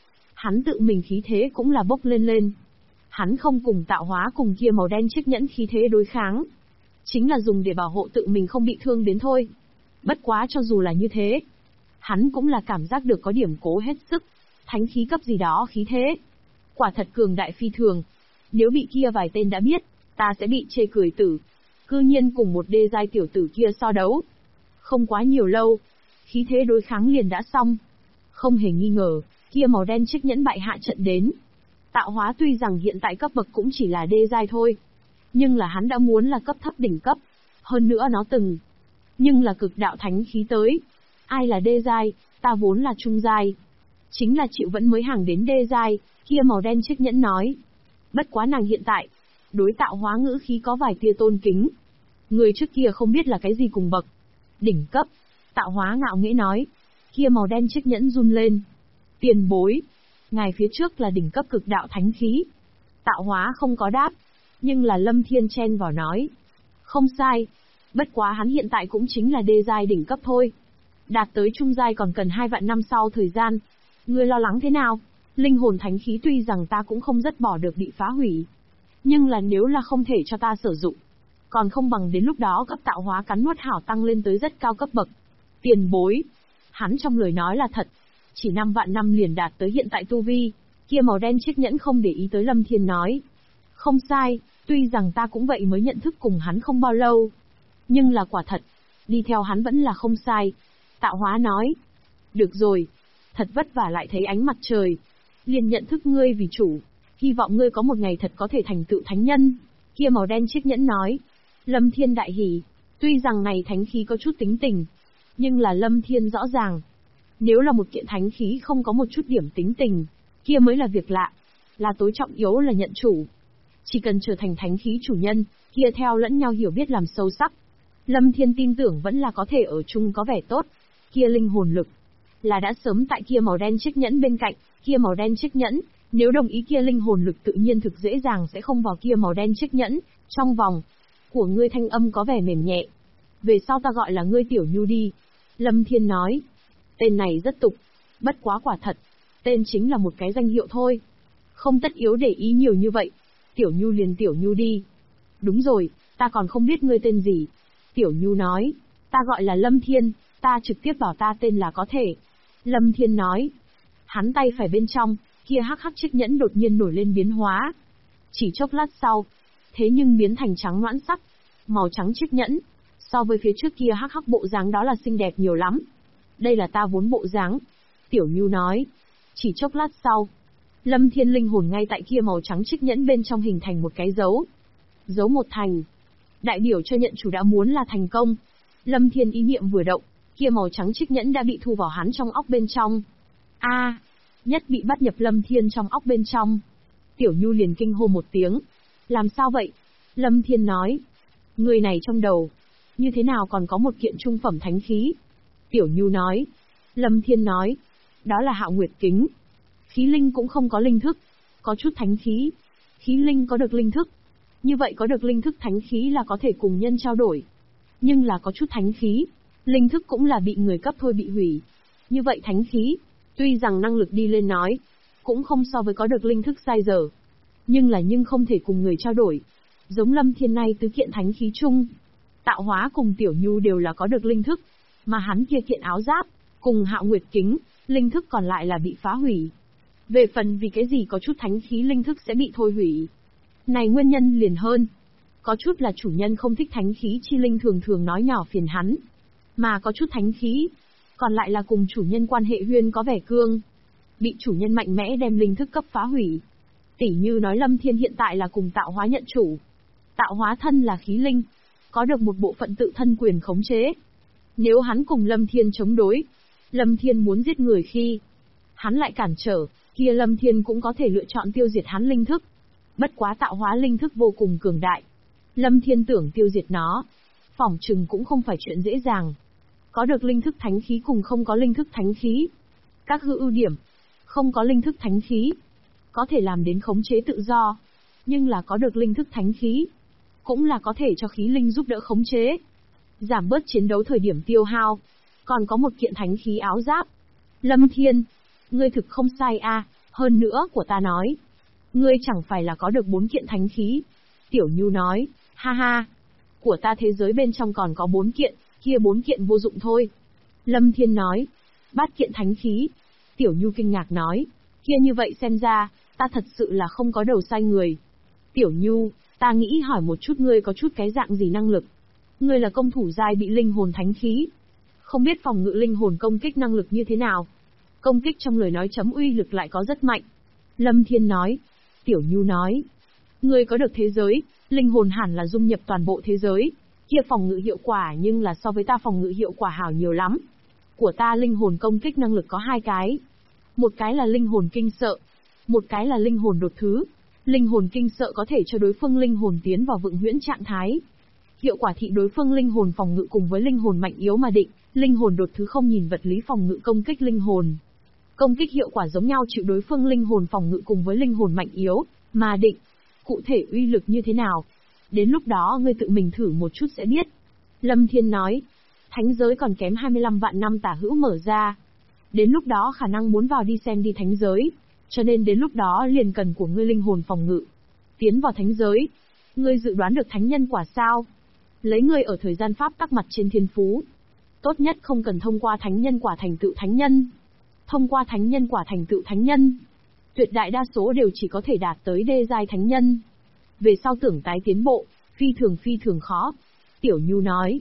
Speaker 1: Hắn tự mình khí thế cũng là bốc lên lên. Hắn không cùng tạo hóa cùng kia màu đen chiếc nhẫn khí thế đối kháng. Chính là dùng để bảo hộ tự mình không bị thương đến thôi. Bất quá cho dù là như thế, hắn cũng là cảm giác được có điểm cố hết sức. Thánh khí cấp gì đó khí thế. Quả thật cường đại phi thường. Nếu bị kia vài tên đã biết, ta sẽ bị chê cười tử. Cư nhiên cùng một đê giai tiểu tử kia so đấu. Không quá nhiều lâu, khí thế đối kháng liền đã xong. Không hề nghi ngờ, kia màu đen chiếc nhẫn bại hạ trận đến. Tạo hóa tuy rằng hiện tại cấp bậc cũng chỉ là đê giai thôi. Nhưng là hắn đã muốn là cấp thấp đỉnh cấp. Hơn nữa nó từng. Nhưng là cực đạo thánh khí tới. Ai là đê giai, ta vốn là trung giai. Chính là chịu vẫn mới hàng đến đê giai, kia màu đen chiếc nhẫn nói. Bất quá nàng hiện tại, đối tạo hóa ngữ khí có vài tia tôn kính. Người trước kia không biết là cái gì cùng bậc. Đỉnh cấp. Tạo hóa ngạo nghễ nói. Kia màu đen chiếc nhẫn run lên. Tiền bối. Ngài phía trước là đỉnh cấp cực đạo thánh khí. Tạo hóa không có đáp. Nhưng là Lâm Thiên chen vào nói. Không sai. Bất quá hắn hiện tại cũng chính là đê giai đỉnh cấp thôi. Đạt tới trung giai còn cần 2 vạn năm sau thời gian. Ngươi lo lắng thế nào? Linh hồn thánh khí tuy rằng ta cũng không rất bỏ được bị phá hủy. Nhưng là nếu là không thể cho ta sử dụng. Còn không bằng đến lúc đó cấp tạo hóa cắn nuốt hảo tăng lên tới rất cao cấp bậc. Tiền bối. Hắn trong lời nói là thật. Chỉ 5 vạn năm liền đạt tới hiện tại tu vi. Kia màu đen chiếc nhẫn không để ý tới Lâm Thiên nói. Không sai, tuy rằng ta cũng vậy mới nhận thức cùng hắn không bao lâu. Nhưng là quả thật. Đi theo hắn vẫn là không sai. Tạo hóa nói. Được rồi. Thật vất vả lại thấy ánh mặt trời. Liền nhận thức ngươi vì chủ. Hy vọng ngươi có một ngày thật có thể thành tựu thánh nhân. Kia màu đen chiếc nhẫn nói. Lâm Thiên đại hỉ. Tuy rằng này thánh khí có chút tính tình. Nhưng là Lâm Thiên rõ ràng. Nếu là một kiện thánh khí không có một chút điểm tính tình. Kia mới là việc lạ. Là tối trọng yếu là nhận chủ. Chỉ cần trở thành thánh khí chủ nhân. Kia theo lẫn nhau hiểu biết làm sâu sắc. Lâm Thiên tin tưởng vẫn là có thể ở chung có vẻ tốt. Kia linh hồn lực. Là đã sớm tại kia màu đen chiếc nhẫn bên cạnh. Kia màu đen chiếc nhẫn. Nếu đồng ý kia linh hồn lực tự nhiên thực dễ dàng sẽ không vào kia màu đen chiếc nhẫn. Trong vòng của ngươi thanh âm có vẻ mềm nhẹ. Về sau ta gọi là ngươi Tiểu Nhu đi. Lâm Thiên nói. Tên này rất tục. Bất quá quả thật. Tên chính là một cái danh hiệu thôi. Không tất yếu để ý nhiều như vậy. Tiểu Nhu liền Tiểu Nhu đi. Đúng rồi, ta còn không biết ngươi tên gì. Tiểu Nhu nói. Ta gọi là Lâm Thiên, ta trực tiếp bảo ta tên là có thể. Lâm Thiên nói. Hắn tay phải bên trong, kia hắc hắc chiếc nhẫn đột nhiên nổi lên biến hóa. Chỉ chốc lát sau, thế nhưng biến thành trắng noãn sắc, màu trắng chiếc nhẫn. So với phía trước kia hắc hắc bộ dáng đó là xinh đẹp nhiều lắm. Đây là ta vốn bộ dáng. Tiểu Nhu nói. Chỉ chốc lát sau, Lâm Thiên linh hồn ngay tại kia màu trắng chiếc nhẫn bên trong hình thành một cái dấu. Dấu một thành. Đại biểu cho nhận chủ đã muốn là thành công. Lâm Thiên ý niệm vừa động, kia màu trắng chiếc nhẫn đã bị thu vào hắn trong óc bên trong. Nhất bị bắt nhập Lâm Thiên trong óc bên trong. Tiểu Nhu liền kinh hô một tiếng. Làm sao vậy? Lâm Thiên nói. Người này trong đầu, như thế nào còn có một kiện trung phẩm thánh khí? Tiểu Nhu nói. Lâm Thiên nói. Đó là Hạo Nguyệt Kính. Khí linh cũng không có linh thức. Có chút thánh khí. Khí linh có được linh thức. Như vậy có được linh thức thánh khí là có thể cùng nhân trao đổi. Nhưng là có chút thánh khí. Linh thức cũng là bị người cấp thôi bị hủy. Như vậy thánh khí, tuy rằng năng lực đi lên nói, cũng không so với có được linh thức sai giờ. Nhưng không thể cùng người trao đổi. Giống Lâm Thiên này tứ kiện thánh khí chung. Tạo hóa cùng Tiểu Nhu đều là có được linh thức. Mà hắn kia kiện áo giáp, cùng Hạo Nguyệt Kính, linh thức còn lại là bị phá hủy. Về phần vì cái gì có chút thánh khí linh thức sẽ bị thôi hủy. Này nguyên nhân liền hơn. Có chút là chủ nhân không thích thánh khí chi linh thường thường nói nhỏ phiền hắn. Mà có chút thánh khí, còn lại là cùng chủ nhân quan hệ huyên có vẻ cương. Bị chủ nhân mạnh mẽ đem linh thức cấp phá hủy. Tỉ như nói Lâm Thiên hiện tại là cùng tạo hóa nhận chủ. Tạo hóa thân là khí linh, có được một bộ phận tự thân quyền khống chế. Nếu hắn cùng Lâm Thiên chống đối, Lâm Thiên muốn giết người khi hắn lại cản trở, kia Lâm Thiên cũng có thể lựa chọn tiêu diệt hắn linh thức. Bất quá tạo hóa linh thức vô cùng cường đại. Lâm Thiên tưởng tiêu diệt nó, phỏng chừng cũng không phải chuyện dễ dàng. Có được linh thức thánh khí cùng không có linh thức thánh khí. Các ưu điểm, không có linh thức thánh khí, có thể làm đến khống chế tự do. Nhưng là có được linh thức thánh khí, cũng là có thể cho khí linh giúp đỡ khống chế. Giảm bớt chiến đấu thời điểm tiêu hao. Còn có một kiện thánh khí áo giáp. Lâm Thiên, ngươi thực không sai a. Hơn nữa của ta nói, ngươi chẳng phải là có được 4 kiện thánh khí. Tiểu Nhu nói, ha ha, của ta thế giới bên trong còn có 4 kiện, kia 4 kiện vô dụng thôi. Lâm Thiên nói, Bát kiện thánh khí. Tiểu Nhu kinh ngạc nói, kia như vậy xem ra, ta thật sự là không có đầu sai người. Tiểu Nhu, ta nghĩ hỏi một chút ngươi có chút cái dạng gì năng lực. Ngươi là công thủ giai bị linh hồn thánh khí. Không biết phòng ngự linh hồn công kích năng lực như thế nào. Công kích trong lời nói chấm uy lực lại có rất mạnh. Lâm Thiên nói. Tiểu Nhu nói. Ngươi có được thế giới, linh hồn hẳn là dung nhập toàn bộ thế giới. Kia phòng ngự hiệu quả nhưng là so với ta phòng ngự hiệu quả hảo nhiều lắm. Của ta linh hồn công kích năng lực có 2 cái. Một cái là linh hồn kinh sợ. Một cái là linh hồn đột thứ. Linh hồn kinh sợ có thể cho đối phương linh hồn tiến vào vượng huyễn trạng thái. Hiệu quả thị đối phương linh hồn phòng ngự cùng với linh hồn mạnh yếu mà định. Linh hồn đột thứ không nhìn vật lý phòng ngự công kích linh hồn. Công kích hiệu quả giống nhau chịu đối phương linh hồn phòng ngự cùng với linh hồn mạnh yếu, mà định. Cụ thể uy lực như thế nào? Đến lúc đó ngươi tự mình thử một chút sẽ biết. Lâm Thiên nói. Thánh giới còn kém 25 vạn năm tả hữu mở ra. Đến lúc đó khả năng muốn vào đi xem đi thánh giới. Cho nên đến lúc đó liền cần của ngươi linh hồn phòng ngự. Tiến vào thánh giới. Ngươi dự đoán được thánh nhân quả sao? Lấy ngươi ở thời gian pháp tắc mặt trên thiên phú. Tốt nhất không cần thông qua thánh nhân quả thành tựu thánh nhân. Thông qua thánh nhân quả thành tựu thánh nhân. Tuyệt đại đa số đều chỉ có thể đạt tới đê giai thánh nhân. Về sau tưởng tái tiến bộ, phi thường khó. Tiểu Nhu nói.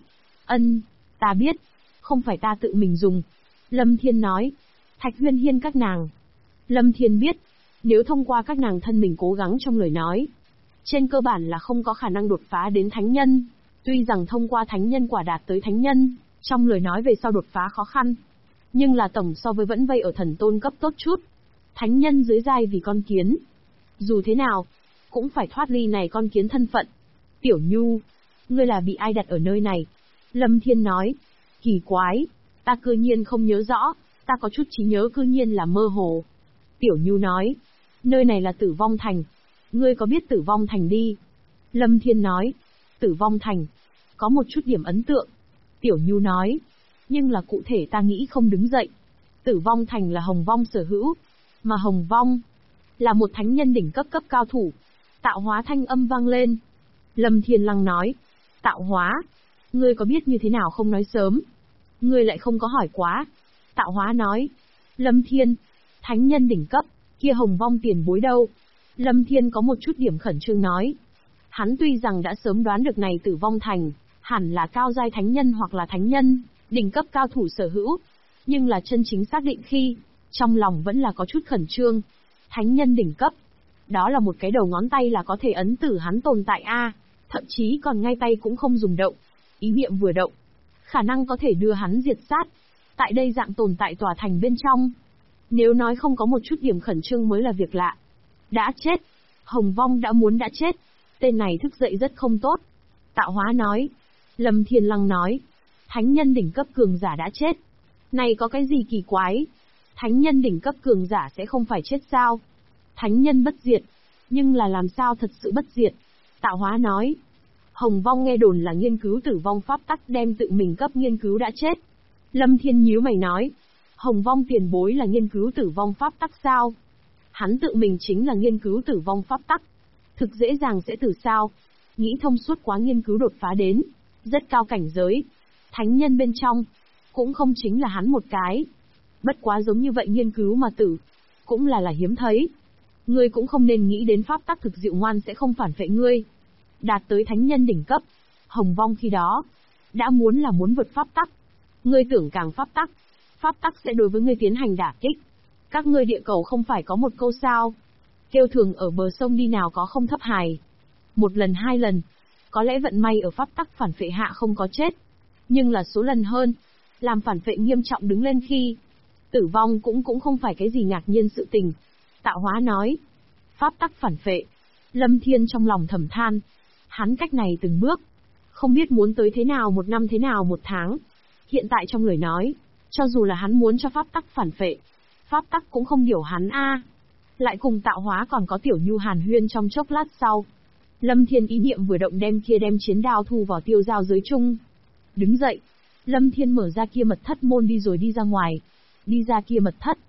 Speaker 1: Ta biết. Không phải ta tự mình dùng. Lâm Thiên nói. Thạch Huyên Hiên các nàng. Lâm Thiên biết. Nếu thông qua các nàng thân mình cố gắng trong lời nói. Trên cơ bản là không có khả năng đột phá đến thánh nhân. Tuy rằng thông qua thánh nhân quả đạt tới thánh nhân, trong lời nói về sau đột phá khó khăn. Nhưng là tổng so với vẫn vây ở thần tôn cấp tốt chút. Thánh nhân dưới giai vì con kiến. Dù thế nào, cũng phải thoát ly này con kiến thân phận. Tiểu Nhu, ngươi là bị ai đặt ở nơi này? Lâm Thiên nói, kỳ quái, ta cư nhiên không nhớ rõ, ta có chút trí nhớ cư nhiên là mơ hồ. Tiểu Nhu nói, nơi này là Tử Vong Thành, ngươi có biết Tử Vong Thành đi? Lâm Thiên nói, Tử Vong Thành, có một chút điểm ấn tượng. Tiểu Nhu nói, nhưng là cụ thể ta nghĩ không đứng dậy. Tử Vong Thành là Hồng Vong sở hữu, mà Hồng Vong là một thánh nhân đỉnh cấp cao thủ. Tạo Hóa thanh âm vang lên. Lâm Thiên Lăng nói, Tạo Hóa, ngươi có biết như thế nào không nói sớm? Ngươi lại không có hỏi quá. Tạo Hóa nói, Lâm Thiên, thánh nhân đỉnh cấp, kia Hồng Vong tiền bối đâu? Lâm Thiên có một chút điểm khẩn trương nói. Hắn tuy rằng đã sớm đoán được này Tử Vong Thành, hẳn là cao giai thánh nhân hoặc là thánh nhân, đỉnh cấp cao thủ sở hữu, nhưng là chân chính xác định khi, trong lòng vẫn là có chút khẩn trương. Thánh nhân đỉnh cấp, đó là một cái đầu ngón tay là có thể ấn tử hắn tồn tại a, thậm chí còn ngay tay cũng không dùng động, ý niệm vừa động, khả năng có thể đưa hắn diệt sát. Tại đây dạng tồn tại tòa thành bên trong, nếu nói không có một chút điểm khẩn trương mới là việc lạ. Đã chết, Hồng Vong đã chết, tên này thức dậy rất không tốt. Tạo Hóa nói. Lâm Thiên Lăng nói, thánh nhân đỉnh cấp cường giả đã chết. Này có cái gì kỳ quái? Thánh nhân đỉnh cấp cường giả sẽ không phải chết sao? Thánh nhân bất diệt, nhưng là làm sao thật sự bất diệt? Tạo Hóa nói, Hồng Vong nghe đồn là nghiên cứu tử vong pháp tắc đem tự mình cấp nghiên cứu đã chết. Lâm Thiên nhíu mày nói, Hồng Vong tiền bối là nghiên cứu tử vong pháp tắc sao? Hắn tự mình chính là nghiên cứu tử vong pháp tắc. Thực dễ dàng sẽ tử sao? Nghĩ thông suốt quá nghiên cứu đột phá đến rất cao cảnh giới. Thánh nhân bên trong, cũng không chính là hắn một cái. Bất quá giống như vậy nghiên cứu mà tử, cũng là hiếm thấy. Ngươi cũng không nên nghĩ đến pháp tắc thực diệu ngoan sẽ không phản phệ ngươi. Đạt tới thánh nhân đỉnh cấp, Hồng Vong khi đó, đã muốn vượt pháp tắc. Ngươi tưởng càng pháp tắc sẽ đối với ngươi tiến hành đả kích. Các ngươi địa cầu không phải có một câu sao? Kêu thường ở bờ sông đi nào có không thấp hài. Một lần 2 lần, có lẽ vận may ở pháp tắc phản phệ hạ không có chết. Nhưng là số lần hơn, làm phản phệ nghiêm trọng đứng lên khi tử vong cũng không phải cái gì ngạc nhiên sự tình. Tạo Hóa nói, pháp tắc phản phệ. Lâm Thiên trong lòng thầm than, hắn cách này từng bước, không biết muốn tới thế nào 1 năm thế nào 1 tháng. Hiện tại trong lời nói, cho dù là hắn muốn cho pháp tắc phản phệ, pháp tắc cũng không điều hắn a. Lại cùng Tạo Hóa còn có Tiểu Nhu hàn huyên trong chốc lát sau. Lâm Thiên ý niệm vừa động đem chiến đao thu vào tiêu giao giới chung. Đứng dậy, Lâm Thiên mở ra kia mật thất môn đi rồi đi ra ngoài. Đi ra kia mật thất,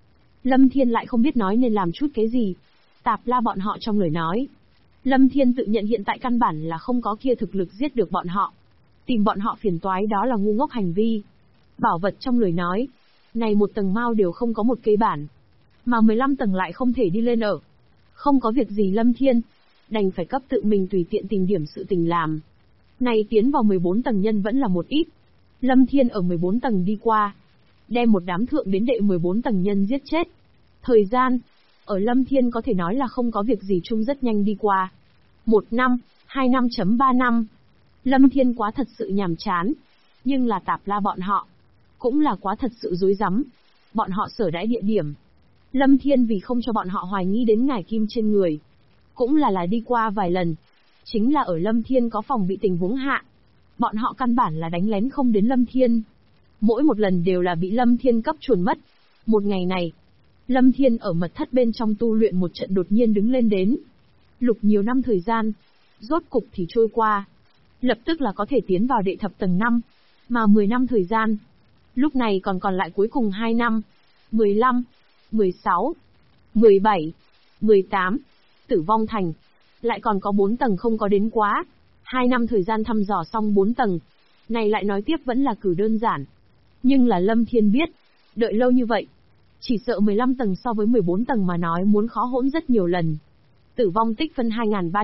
Speaker 1: Lâm Thiên lại không biết nói nên làm chút cái gì. Tạp La bọn họ trong lời nói. Lâm Thiên tự nhận hiện tại căn bản là không có kia thực lực giết được bọn họ. Tìm bọn họ phiền toái đó là ngu ngốc hành vi. Bảo vật trong lời nói. Này một tầng mao đều không có một cây bản. Mà 15 tầng lại không thể đi lên ở. Không có việc gì Lâm Thiên. Đành phải cấp tự mình tùy tiện tìm điểm sự tình làm. Này tiến vào 14 tầng nhân vẫn là một ít. Lâm Thiên ở 14 tầng đi qua. Đem một đám thượng đến đệ 14 tầng nhân giết chết. Thời gian. Ở Lâm Thiên có thể nói là không có việc gì chung rất nhanh đi qua. 1 năm, 2 năm.3 năm. Lâm Thiên quá thật sự nhàm chán. Nhưng là Tạp La bọn họ. Cũng là quá thật sự rối rắm. Bọn họ sở đãi địa điểm. Lâm Thiên vì không cho bọn họ hoài nghi đến ngải kim trên người. Cũng là đi qua vài lần. Chính là ở Lâm Thiên có phòng bị tình huống hạ. Bọn họ căn bản là đánh lén không đến Lâm Thiên. Mỗi một lần đều là bị Lâm Thiên cấp chuồn mất. Một ngày này, Lâm Thiên ở mật thất bên trong tu luyện một trận đột nhiên đứng lên đến. Lục nhiều năm thời gian, rốt cục thì trôi qua. Lập tức là có thể tiến vào đệ thập tầng 5, mà 10 năm thời gian. Lúc này còn lại cuối cùng 2 năm, 15, 16, 17, 18, tử vong thành. Lại còn có 4 tầng không có đến quá. 2 năm thời gian thăm dò xong 4 tầng. Này lại nói tiếp vẫn là cử đơn giản. Nhưng là Lâm Thiên biết, đợi lâu như vậy. Chỉ sợ 15 tầng so với 14 tầng mà nói muốn khó hỗn rất nhiều lần. Tử vong tích phân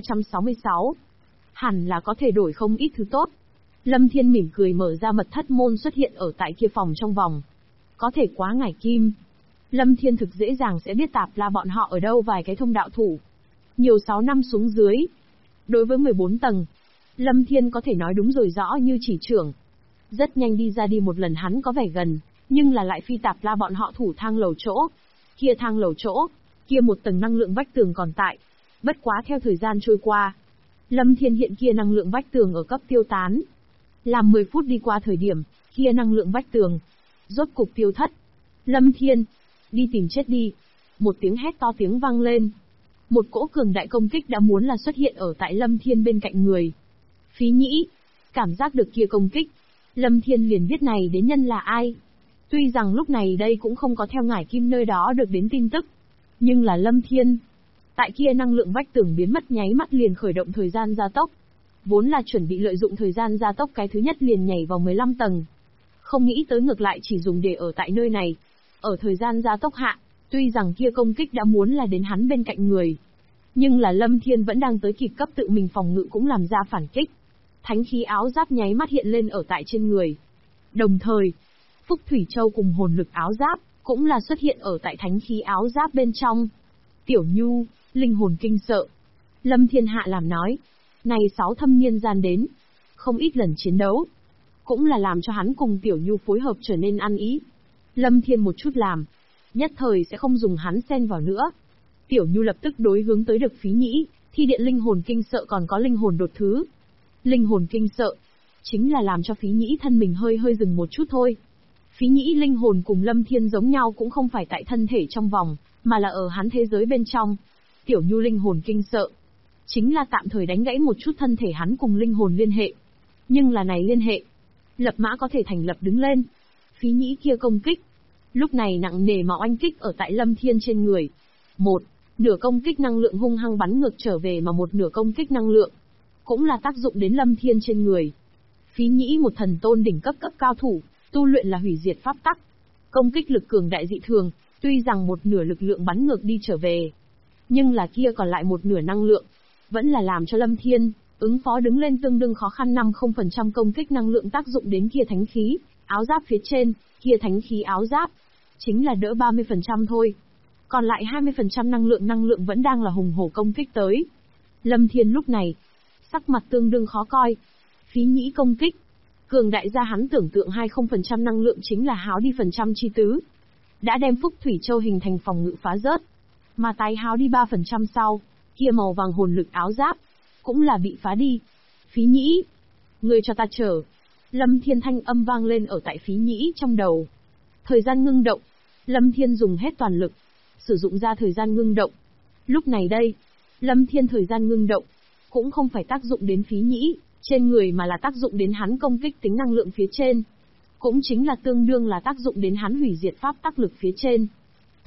Speaker 1: 2366. Hẳn là có thể đổi không ít thứ tốt. Lâm Thiên mỉm cười mở ra mật thất môn xuất hiện ở tại kia phòng trong vòng. Có thể quá ngải kim. Lâm Thiên thực dễ dàng sẽ biết Tạp La bọn họ ở đâu vài cái thông đạo thủ. Nhiều 6 năm xuống dưới. Đối với 14 tầng, Lâm Thiên có thể nói đúng rồi rõ như chỉ trưởng. Rất nhanh đi ra đi một lần hắn có vẻ gần, nhưng là lại phi Tạp La bọn họ thủ thang lầu chỗ. Kia thang lầu chỗ, kia một tầng năng lượng vách tường còn tại. Bất quá theo thời gian trôi qua, Lâm Thiên hiện kia năng lượng vách tường ở cấp tiêu tán. Làm 10 phút đi qua thời điểm, kia năng lượng vách tường rốt cục tiêu thất. Lâm Thiên, đi tìm chết đi. Một tiếng hét to tiếng vang lên. Một cỗ cường đại công kích đã muốn là xuất hiện ở tại Lâm Thiên bên cạnh người. Phí Nhĩ, cảm giác được kia công kích, Lâm Thiên liền biết này đến nhân là ai. Tuy rằng lúc này đây cũng không có theo ngải kim nơi đó được đến tin tức, nhưng là Lâm Thiên. Tại kia năng lượng vách tường biến mất nháy mắt liền khởi động thời gian gia tốc. Vốn là chuẩn bị lợi dụng thời gian gia tốc cái thứ nhất liền nhảy vào 15 tầng. Không nghĩ tới ngược lại chỉ dùng để ở tại nơi này. Ở thời gian gia tốc hạ, tuy rằng kia công kích đã muốn là đến hắn bên cạnh người. Nhưng là Lâm Thiên vẫn đang tới kịp cấp tự mình phòng ngự cũng làm ra phản kích. Thánh khí áo giáp nháy mắt hiện lên ở tại trên người. Đồng thời, Phúc Thủy Châu cùng hồn lực áo giáp, cũng là xuất hiện ở tại thánh khí áo giáp bên trong. Tiểu Nhu, linh hồn kinh sợ. Lâm Thiên hạ làm nói. Này 6 thâm niên gian đến. Không ít lần chiến đấu. Cũng là làm cho hắn cùng Tiểu Nhu phối hợp trở nên ăn ý. Lâm Thiên một chút làm. Nhất thời sẽ không dùng hắn xen vào nữa. Tiểu Nhu lập tức đối hướng tới được Phí Nhĩ, thi điện linh hồn kinh sợ còn có linh hồn đột thứ. Linh hồn kinh sợ, chính là làm cho Phí Nhĩ thân mình hơi dừng một chút thôi. Phí Nhĩ linh hồn cùng Lâm Thiên giống nhau cũng không phải tại thân thể trong vòng, mà là ở hắn thế giới bên trong. Tiểu Nhu linh hồn kinh sợ, chính là tạm thời đánh gãy một chút thân thể hắn cùng linh hồn liên hệ. Nhưng là này liên hệ, lập mã có thể thành lập đứng lên. Phí Nhĩ kia công kích, lúc này nặng nề mà oanh kích ở tại Lâm Thiên trên người. Một nửa công kích năng lượng hung hăng bắn ngược trở về mà một nửa công kích năng lượng cũng là tác dụng đến Lâm Thiên trên người. Phí Nhĩ một thần tôn đỉnh cấp cao thủ, tu luyện là hủy diệt pháp tắc. Công kích lực cường đại dị thường, tuy rằng một nửa lực lượng bắn ngược đi trở về, nhưng là kia còn lại một nửa năng lượng, vẫn là làm cho Lâm Thiên ứng phó đứng lên tương đương khó khăn. 50% công kích năng lượng tác dụng đến kia thánh khí áo giáp phía trên, kia thánh khí áo giáp chính là đỡ 30% thôi. Còn lại 20% năng lượng vẫn đang là hùng hổ công kích tới. Lâm Thiên lúc này, sắc mặt tương đương khó coi. Phí Nhĩ công kích, cường đại ra hắn tưởng tượng 20% năng lượng chính là háo đi phần trăm chi tứ. Đã đem Phúc Thủy Châu hình thành phòng ngự phá rớt. Mà tái háo đi 3% sau, kia màu vàng hồn lực áo giáp, cũng là bị phá đi. Phí Nhĩ, ngươi cho ta chờ. Lâm Thiên thanh âm vang lên ở tại Phí Nhĩ trong đầu. Thời gian ngưng động, Lâm Thiên dùng hết toàn lực, sử dụng ra thời gian ngưng động. Lúc này đây, Lâm Thiên thời gian ngưng động, cũng không phải tác dụng đến Phí Nhĩ trên người mà là tác dụng đến hắn công kích tính năng lượng phía trên. Cũng chính là tương đương là tác dụng đến hắn hủy diệt pháp tắc lực phía trên.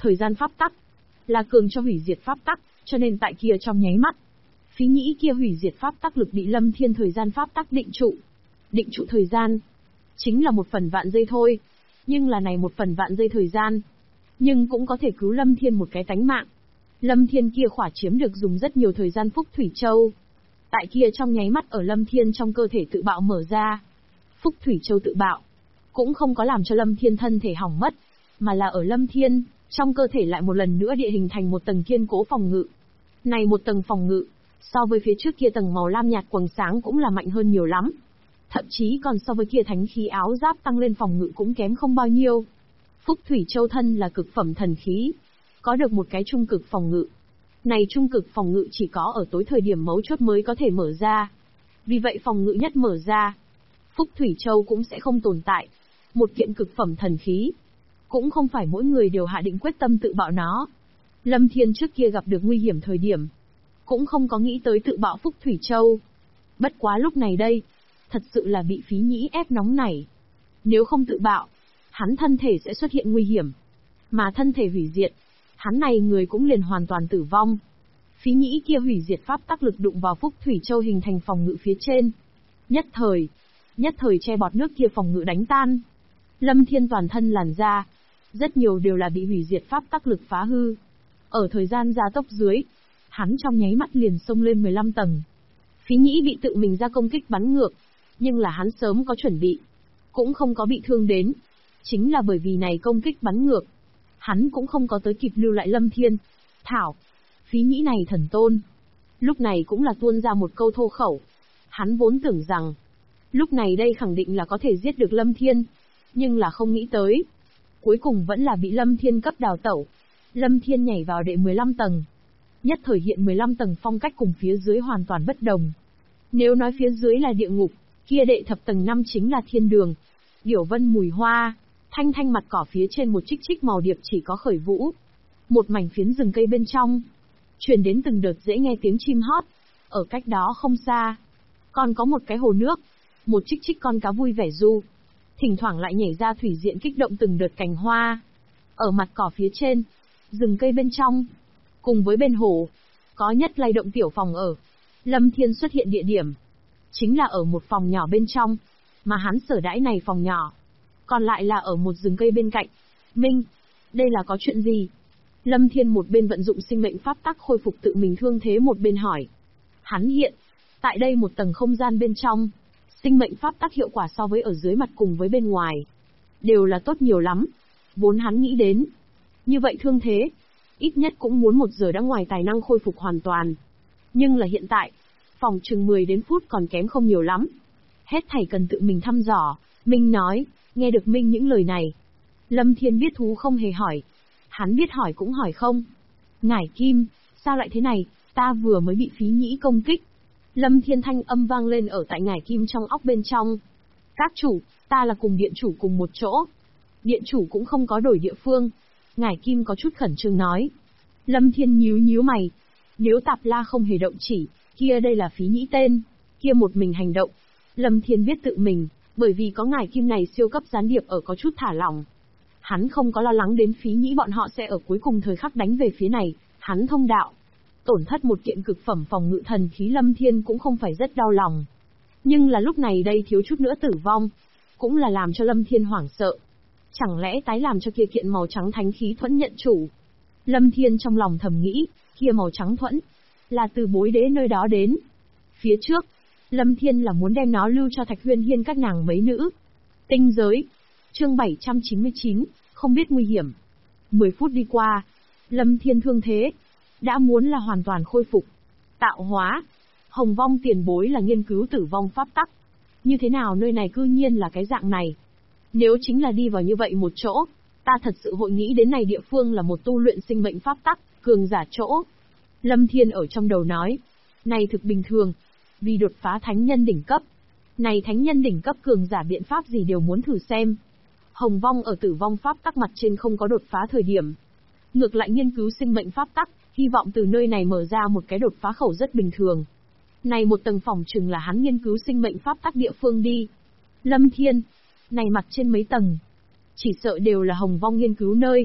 Speaker 1: Thời gian pháp tắc là cường cho hủy diệt pháp tắc, cho nên tại kia trong nháy mắt, Phí Nhĩ kia hủy diệt pháp tắc lực bị Lâm Thiên thời gian pháp tắc định trụ. Định trụ thời gian chính là 1/1000 giây thôi, nhưng là này 1/1000 giây thời gian, nhưng cũng có thể cứu Lâm Thiên một cái tánh mạng. Lâm Thiên kia khỏa chiếm được dùng rất nhiều thời gian Phúc Thủy Châu. Tại kia trong nháy mắt ở Lâm Thiên trong cơ thể tự bạo mở ra. Phúc Thủy Châu tự bạo cũng không có làm cho Lâm Thiên thân thể hỏng mất, mà là ở Lâm Thiên trong cơ thể lại một lần nữa địa hình thành một tầng kiên cố phòng ngự. Này một tầng phòng ngự, so với phía trước kia tầng màu lam nhạt quầng sáng cũng là mạnh hơn nhiều lắm. Thậm chí còn so với kia thánh khí áo giáp tăng lên phòng ngự cũng kém không bao nhiêu. Phúc Thủy Châu thân là cực phẩm thần khí, có được một cái trung cực phòng ngự. Này trung cực phòng ngự chỉ có ở tối thời điểm mấu chốt mới có thể mở ra. Vì vậy phòng ngự nhất mở ra, Phúc Thủy Châu cũng sẽ không tồn tại. Một kiện cực phẩm thần khí, cũng không phải mỗi người đều hạ định quyết tâm tự bạo nó. Lâm Thiên trước kia gặp được nguy hiểm thời điểm, cũng không có nghĩ tới tự bạo Phúc Thủy Châu. Bất quá lúc này đây, thật sự là bị Phí Nhĩ ép nóng nảy. Nếu không tự bạo, hắn thân thể sẽ xuất hiện nguy hiểm. Mà thân thể hủy diệt, hắn này người cũng liền hoàn toàn tử vong. Phí Nhĩ kia hủy diệt pháp tắc lực đụng vào Phúc Thủy Châu hình thành phòng ngự phía trên. Nhất thời che bọt nước kia phòng ngự đánh tan. Lâm Thiên toàn thân làn da, rất nhiều đều là bị hủy diệt pháp tắc lực phá hư. Ở thời gian gia tốc dưới, hắn trong nháy mắt liền xông lên 15 tầng. Phí Nhĩ bị tự mình ra công kích bắn ngược, nhưng là hắn sớm có chuẩn bị, cũng không có bị thương đến. Chính là bởi vì này công kích bắn ngược, hắn cũng không có tới kịp lưu lại Lâm Thiên. Thảo, Phí Nhĩ này thần tôn. Lúc này cũng là tuôn ra một câu thô khẩu. Hắn vốn tưởng rằng, lúc này đây khẳng định là có thể giết được Lâm Thiên, nhưng là không nghĩ tới. Cuối cùng vẫn là bị Lâm Thiên cấp đào tẩu. Lâm Thiên nhảy vào đệ 15 tầng. Nhất thời hiện 15 tầng phong cách cùng phía dưới hoàn toàn bất đồng. Nếu nói phía dưới là địa ngục, kia đệ thập tầng 5 chính là thiên đường. Điểu vân mùi hoa, thanh thanh mặt cỏ phía trên một trích màu điệp chỉ có khởi vũ. Một mảnh phiến rừng cây bên trong, truyền đến từng đợt dễ nghe tiếng chim hót. Ở cách đó không xa, còn có một cái hồ nước, một trích con cá vui vẻ du. Thỉnh thoảng lại nhảy ra thủy diện kích động từng đợt cành hoa. Ở mặt cỏ phía trên, rừng cây bên trong, cùng với bên hồ, có nhất lay động tiểu phòng ở. Lâm Thiên xuất hiện địa điểm, chính là ở một phòng nhỏ bên trong, mà hắn sở đãi này phòng nhỏ, còn lại là ở một rừng cây bên cạnh. Minh, đây là có chuyện gì? Lâm Thiên một bên vận dụng sinh mệnh pháp tắc khôi phục tự mình thương thế một bên hỏi. Hắn hiện, tại đây một tầng không gian bên trong, sinh mệnh pháp tắc hiệu quả so với ở dưới mặt cùng với bên ngoài, đều là tốt nhiều lắm. Vốn hắn nghĩ đến, như vậy thương thế, ít nhất cũng muốn 1 giờ đã ngoài tài năng khôi phục hoàn toàn. Nhưng là hiện tại, phòng chừng 10 đến phút còn kém không nhiều lắm. Hết thảy cần tự mình thăm dò. Minh nói, nghe được Minh những lời này. Lâm Thiên biết thú không hề hỏi. Hắn biết hỏi cũng hỏi không. Ngải Kim, sao lại thế này, ta vừa mới bị Phí Nhĩ công kích. Lâm Thiên thanh âm vang lên ở tại Ngải Kim trong óc bên trong. Các chủ, ta là cùng điện chủ cùng một chỗ. Điện chủ cũng không có đổi địa phương. Ngải Kim có chút khẩn trương nói. Lâm Thiên nhíu mày. Nếu Tạp La không hề động chỉ, kia đây là Phí Nhĩ tên, kia một mình hành động. Lâm Thiên biết tự mình, bởi vì có Ngải Kim này siêu cấp gián điệp ở có chút thả lỏng. Hắn không có lo lắng đến Phí Nhĩ bọn họ sẽ ở cuối cùng thời khắc đánh về phía này, hắn thông đạo. Tổn thất một kiện cực phẩm phòng ngự thần khí Lâm Thiên cũng không phải rất đau lòng. Nhưng là lúc này đây thiếu chút nữa tử vong, cũng là làm cho Lâm Thiên hoảng sợ. Chẳng lẽ tái làm cho kia kiện màu trắng thánh khí thuẫn nhận chủ? Lâm Thiên trong lòng thầm nghĩ, kia màu trắng thuẫn, là từ bối đế nơi đó đến. Phía trước, Lâm Thiên là muốn đem nó lưu cho Thạch Huyên Hiên các nàng mấy nữ. Tinh giới, chương 799, không biết nguy hiểm. 10 phút đi qua, Lâm Thiên thương thế, đã muốn là hoàn toàn khôi phục. Tạo hóa, Hồng Vong tiền bối là nghiên cứu tử vong pháp tắc. Như thế nào nơi này cư nhiên là cái dạng này? Nếu chính là đi vào như vậy một chỗ, ta thật sự hội nghĩ đến này địa phương là một tu luyện sinh mệnh pháp tắc, cường giả chỗ. Lâm Thiên ở trong đầu nói, này thực bình thường, vì đột phá thánh nhân đỉnh cấp. Này thánh nhân đỉnh cấp cường giả biện pháp gì đều muốn thử xem. Hồng Vong ở tử vong pháp tắc mặt trên không có đột phá thời điểm. Ngược lại nghiên cứu sinh mệnh pháp tắc, hy vọng từ nơi này mở ra một cái đột phá khẩu rất bình thường. Này một tầng phòng chừng là hắn nghiên cứu sinh mệnh pháp tắc địa phương đi. Lâm Thiên, này mặt trên mấy tầng, chỉ sợ đều là Hồng Vong nghiên cứu nơi.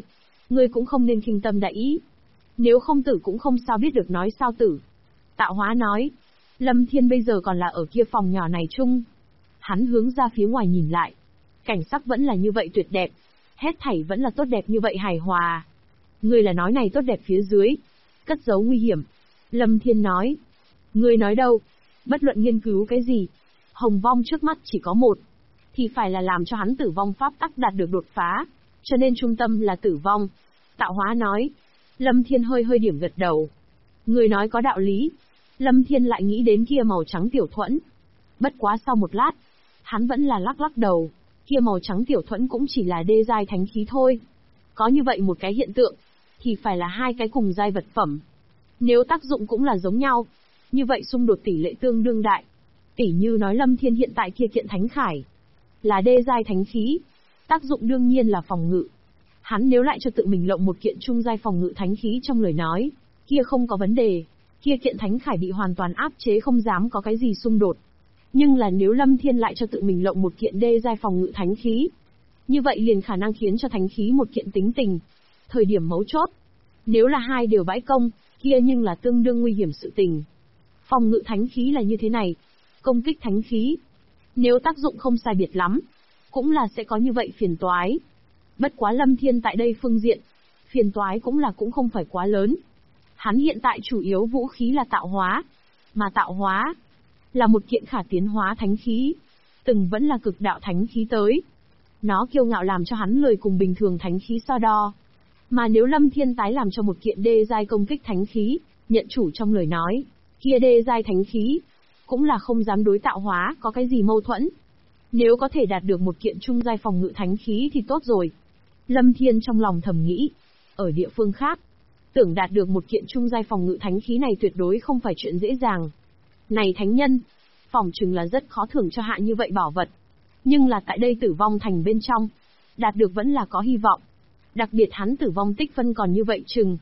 Speaker 1: Ngươi cũng không nên khinh tâm đại ý. Nếu không tử cũng không sao biết được nói sao tử. Tạo Hóa nói. Lâm Thiên bây giờ còn là ở kia phòng nhỏ này chung. Hắn hướng ra phía ngoài nhìn lại. Cảnh sắc vẫn là như vậy tuyệt đẹp. Hết thảy vẫn là tốt đẹp như vậy hài hòa. Ngươi là nói này tốt đẹp phía dưới cất giấu nguy hiểm. Lâm Thiên nói. Ngươi nói đâu? Bất luận nghiên cứu cái gì, hồng vong trước mắt chỉ có một, thì phải là làm cho hắn tử vong pháp tắc đạt được đột phá, cho nên trung tâm là tử vong. Tạo Hóa nói. Lâm Thiên hơi hơi điểm gật đầu. Người nói có đạo lý. Lâm Thiên lại nghĩ đến kia màu trắng tiểu thuẫn. Bất quá sau một lát, hắn vẫn là lắc lắc đầu, kia màu trắng tiểu thuẫn cũng chỉ là đê giai thánh khí thôi. Có như vậy một cái hiện tượng, thì phải là hai cái cùng giai vật phẩm. Nếu tác dụng cũng là giống nhau, như vậy xung đột tỷ lệ tương đương đại. Tỷ như nói Lâm Thiên hiện tại kia kiện thánh khải, là đê giai thánh khí, tác dụng đương nhiên là phòng ngự. Hắn nếu lại cho tự mình lộng một kiện trung giai phòng ngự thánh khí trong lời nói, kia không có vấn đề, kia kiện thánh khải bị hoàn toàn áp chế không dám có cái gì xung đột. Nhưng là nếu Lâm Thiên lại cho tự mình lộng một kiện đê giai phòng ngự thánh khí, như vậy liền khả năng khiến cho thánh khí một kiện tính tình. Thời điểm mấu chốt, nếu là hai đều bãi công, kia nhưng là tương đương nguy hiểm sự tình. Phòng ngự thánh khí là như thế này, công kích thánh khí, nếu tác dụng không sai biệt lắm, cũng là sẽ có như vậy phiền toái. Bất quá Lâm Thiên tại đây phương diện, phiền toái cũng không phải quá lớn. Hắn hiện tại chủ yếu vũ khí là tạo hóa, mà tạo hóa là một kiện khả tiến hóa thánh khí, từng vẫn là cực đạo thánh khí tới. Nó kiêu ngạo làm cho hắn lười cùng bình thường thánh khí so đo. Mà nếu Lâm Thiên tái làm cho một kiện đê giai công kích thánh khí, nhận chủ trong lời nói, kia đê giai thánh khí, cũng là không dám đối tạo hóa có cái gì mâu thuẫn. Nếu có thể đạt được một kiện trung giai phòng ngự thánh khí thì tốt rồi. Lâm Thiên trong lòng thầm nghĩ, ở địa phương khác, tưởng đạt được một kiện trung giai phòng ngự thánh khí này tuyệt đối không phải chuyện dễ dàng. Này thánh nhân, phỏng chừng là rất khó thưởng cho hạ như vậy bảo vật. Nhưng là tại đây Tử Vong Thành bên trong, đạt được vẫn là có hy vọng. Đặc biệt hắn tử vong tích phân còn như vậy chừng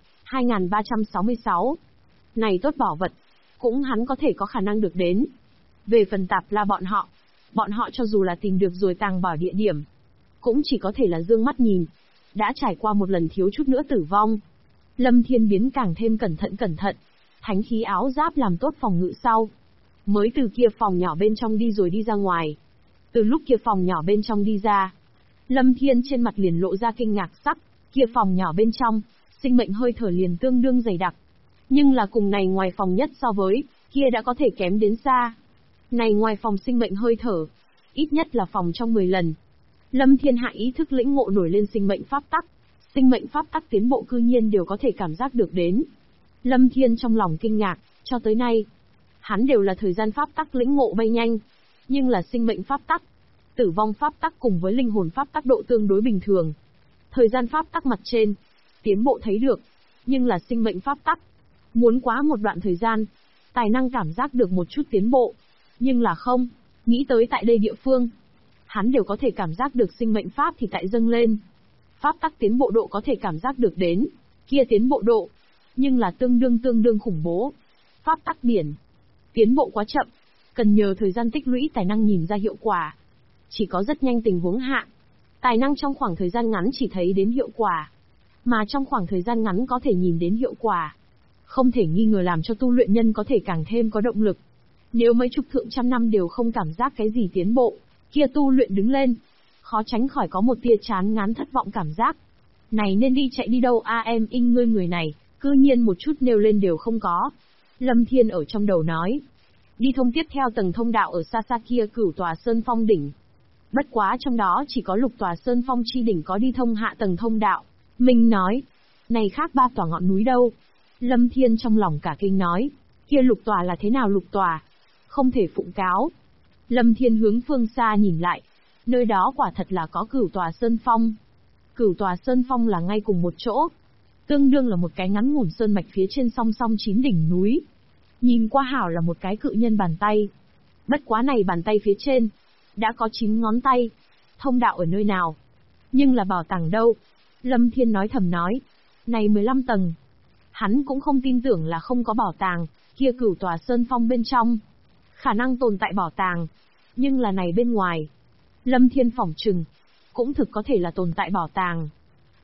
Speaker 1: 2366. Này tốt bảo vật, cũng hắn có thể có khả năng được đến. Về phần Tạp La bọn họ cho dù là tìm được rồi tàng bảo địa điểm, cũng chỉ có thể là dương mắt nhìn. Đã trải qua một lần thiếu chút nữa tử vong, Lâm Thiên biến càng thêm cẩn thận, thánh khí áo giáp làm tốt phòng ngự sau, mới từ kia phòng nhỏ bên trong đi rồi đi ra ngoài. Từ lúc kia phòng nhỏ bên trong đi ra, Lâm Thiên trên mặt liền lộ ra kinh ngạc sắc, kia phòng nhỏ bên trong, sinh mệnh hơi thở liền tương đương dày đặc. Nhưng là cùng này ngoài phòng nhất so với, kia đã có thể kém đến xa. Này ngoài phòng sinh mệnh hơi thở, ít nhất là phòng trong 10 lần. Lâm Thiên hạ ý thức lĩnh ngộ nổi lên sinh mệnh pháp tắc. Sinh mệnh pháp tắc tiến bộ cư nhiên đều có thể cảm giác được đến. Lâm Thiên trong lòng kinh ngạc, cho tới nay, hắn đều là thời gian pháp tắc lĩnh ngộ bay nhanh, nhưng là sinh mệnh pháp tắc, tử vong pháp tắc cùng với linh hồn pháp tắc độ tương đối bình thường. Thời gian pháp tắc mặt trên, tiến bộ thấy được, nhưng là sinh mệnh pháp tắc, muốn quá một đoạn thời gian, tài năng cảm giác được một chút tiến bộ, nhưng là không, nghĩ tới tại đây địa phương, hắn đều có thể cảm giác được sinh mệnh pháp thì tại dâng lên. Pháp tắc tiến bộ độ có thể cảm giác được đến, kia tiến bộ độ, nhưng là tương đương khủng bố. Pháp tắc biển, tiến bộ quá chậm, cần nhờ thời gian tích lũy tài năng nhìn ra hiệu quả. Chỉ có rất nhanh tình huống hạ, tài năng trong khoảng thời gian ngắn chỉ thấy đến hiệu quả, mà trong khoảng thời gian ngắn có thể nhìn đến hiệu quả, không thể nghi ngờ làm cho tu luyện nhân có thể càng thêm có động lực. Nếu mấy chục thượng trăm năm đều không cảm giác cái gì tiến bộ, kia tu luyện đứng lên, khó tránh khỏi có một tia chán ngán thất vọng cảm giác. Này nên đi chạy đi đâu a em in ngươi người này, cư nhiên một chút nêu lên đều không có. Lâm Thiên ở trong đầu nói. Đi thông tiếp theo tầng thông đạo ở xa xa kia Cửu Tòa Sơn Phong đỉnh. Bất quá trong đó chỉ có Lục Tòa Sơn Phong chi đỉnh có đi thông hạ tầng thông đạo. Mình nói, này khác 3 tòa ngọn núi đâu? Lâm Thiên trong lòng cả kinh nói, kia Lục Tòa là thế nào Lục Tòa? Không thể phụng cáo. Lâm Thiên hướng phương xa nhìn lại, nơi đó quả thật là có Cửu Tòa Sơn Phong. Cửu Tòa Sơn Phong là ngay cùng một chỗ, tương đương là một cái ngắn ngủn sơn mạch phía trên song song 9 đỉnh núi. Nhìn qua hảo là một cái cự nhân bàn tay. Bất quá này bàn tay phía trên, đã có 9 ngón tay. Thông đạo ở nơi nào? Nhưng là bảo tàng đâu? Lâm Thiên nói thầm nói. Này 15 tầng. Hắn cũng không tin tưởng là không có bảo tàng, kia Cửu Tòa Sơn Phong bên trong. Khả năng tồn tại bảo tàng. Nhưng là này bên ngoài. Lâm Thiên phỏng chừng, cũng thực có thể là tồn tại bảo tàng.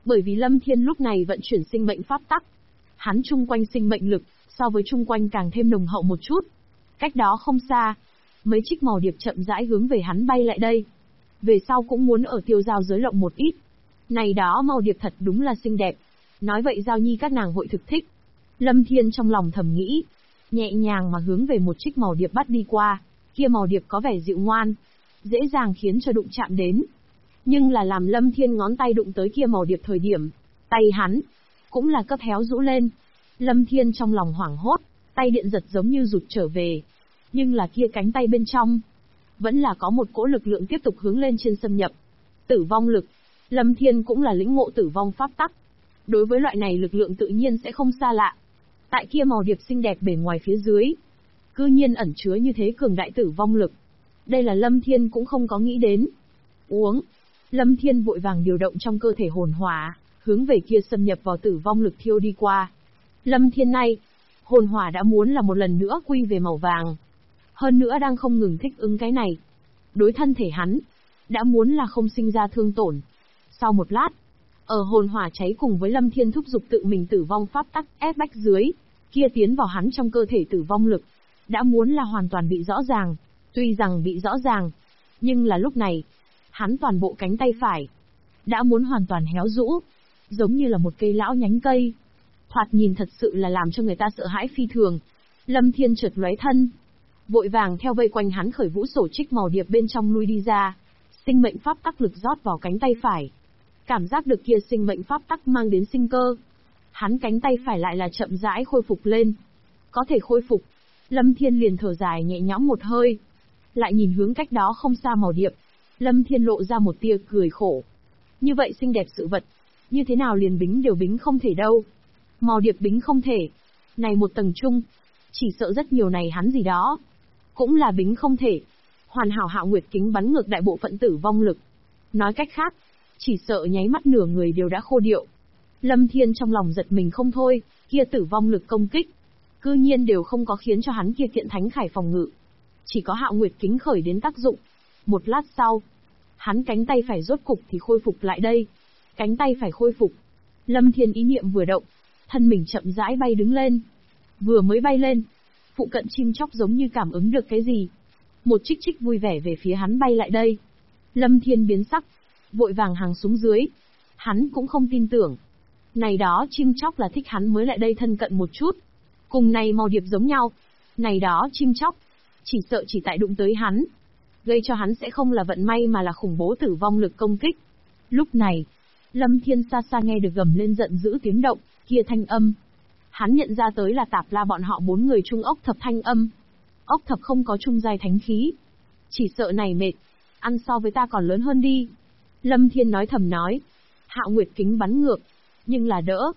Speaker 1: Bởi vì Lâm Thiên lúc này vận chuyển sinh mệnh pháp tắc. Hắn chung quanh sinh mệnh lực, so với chung quanh càng thêm nồng hậu một chút. Cách đó không xa, mấy chiếc màu điệp chậm rãi hướng về hắn bay lại đây. Về sau cũng muốn ở tiêu giao giới lộng một ít. Này đó màu điệp thật đúng là xinh đẹp. Nói vậy Giao Nhi các nàng hội thực thích. Lâm Thiên trong lòng thầm nghĩ. Nhẹ nhàng mà hướng về một chiếc màu điệp bắt đi qua. Kia màu điệp có vẻ dịu ngoan, dễ dàng khiến cho đụng chạm đến. Nhưng là làm Lâm Thiên ngón tay đụng tới kia màu điệp thời điểm, tay hắn cũng là cấp héo rũ lên. Lâm Thiên trong lòng hoảng hốt, tay điện giật giống như rụt trở về. Nhưng là kia cánh tay bên trong vẫn là có một cỗ lực lượng tiếp tục hướng lên trên xâm nhập. Tử vong lực. Lâm Thiên cũng là lĩnh ngộ tử vong pháp tắc. Đối với loại này lực lượng tự nhiên sẽ không xa lạ. Tại kia màu điệp xinh đẹp bề ngoài phía dưới, cư nhiên ẩn chứa như thế cường đại tử vong lực. Đây là Lâm Thiên cũng không có nghĩ đến. Uống. Lâm Thiên vội vàng điều động trong cơ thể hồn hỏa, hướng về kia xâm nhập vào tử vong lực thiêu đi qua. Lâm Thiên này, hồn hỏa đã muốn là một lần nữa quy về màu vàng. Hơn nữa đang không ngừng thích ứng cái này. Đối thân thể hắn, đã muốn là không sinh ra thương tổn. Sau một lát, ở hồn hỏa cháy cùng với Lâm Thiên thúc giục tự mình tử vong pháp tắc ép bách dưới, kia tiến vào hắn trong cơ thể tử vong lực, đã muốn là hoàn toàn bị rõ ràng. Tuy rằng bị rõ ràng, nhưng là lúc này, hắn toàn bộ cánh tay phải đã muốn hoàn toàn héo rũ, giống như là một cây lão nhánh cây. Thoạt nhìn thật sự là làm cho người ta sợ hãi phi thường. Lâm Thiên chợt lóe thân, vội vàng theo vây quanh hắn khởi vũ sổ trích màu điệp bên trong lui đi ra. Sinh mệnh pháp tắc lực rót vào cánh tay phải. Cảm giác được kia sinh mệnh pháp tắc mang đến sinh cơ. Hắn cánh tay phải lại là chậm rãi khôi phục lên. Có thể khôi phục, Lâm Thiên liền thở dài nhẹ nhõm một hơi. Lại nhìn hướng cách đó không xa màu điệp, Lâm Thiên lộ ra một tia cười khổ. Như vậy xinh đẹp sự vật, như thế nào liền bính đều bính không thể đâu. Màu điệp bính không thể. Này một tầng chung, chỉ sợ rất nhiều này hắn gì đó cũng là bính không thể. Hoàn hảo Hạo Nguyệt kính bắn ngược đại bộ phận tử vong lực. Nói cách khác, chỉ sợ nháy mắt nửa người đều đã khô điệu. Lâm Thiên trong lòng giật mình không thôi, kia tử vong lực công kích, cư nhiên đều không có khiến cho hắn kia kiện thánh khải phòng ngự. Chỉ có Hạo Nguyệt kính khởi đến tác dụng. Một lát sau, hắn cánh tay phải rốt cục thì khôi phục lại đây. Cánh tay phải khôi phục. Lâm Thiên ý niệm vừa động, thân mình chậm rãi bay đứng lên. Vừa mới bay lên, phụ cận chim chóc giống như cảm ứng được cái gì. Một chích chích vui vẻ về phía hắn bay lại đây. Lâm Thiên biến sắc, vội vàng hàng xuống dưới. Hắn cũng không tin tưởng. Này đó chim chóc là thích hắn mới lại đây thân cận một chút. Cùng này màu điệp giống nhau. Này đó chim chóc, chỉ sợ chỉ tại đụng tới hắn, gây cho hắn sẽ không là vận may mà là khủng bố tử vong lực công kích. Lúc này, Lâm Thiên xa xa nghe được gầm lên giận dữ tiếng động, kia thanh âm. Hắn nhận ra tới là Tạp La bọn họ 4 người chung ốc thập thanh âm. Ốc thập không có chung giai thánh khí. Chỉ sợ này mệt, ăn so với ta còn lớn hơn đi. Lâm Thiên nói thầm nói. Hạo Nguyệt kính bắn ngược, nhưng là đỡ,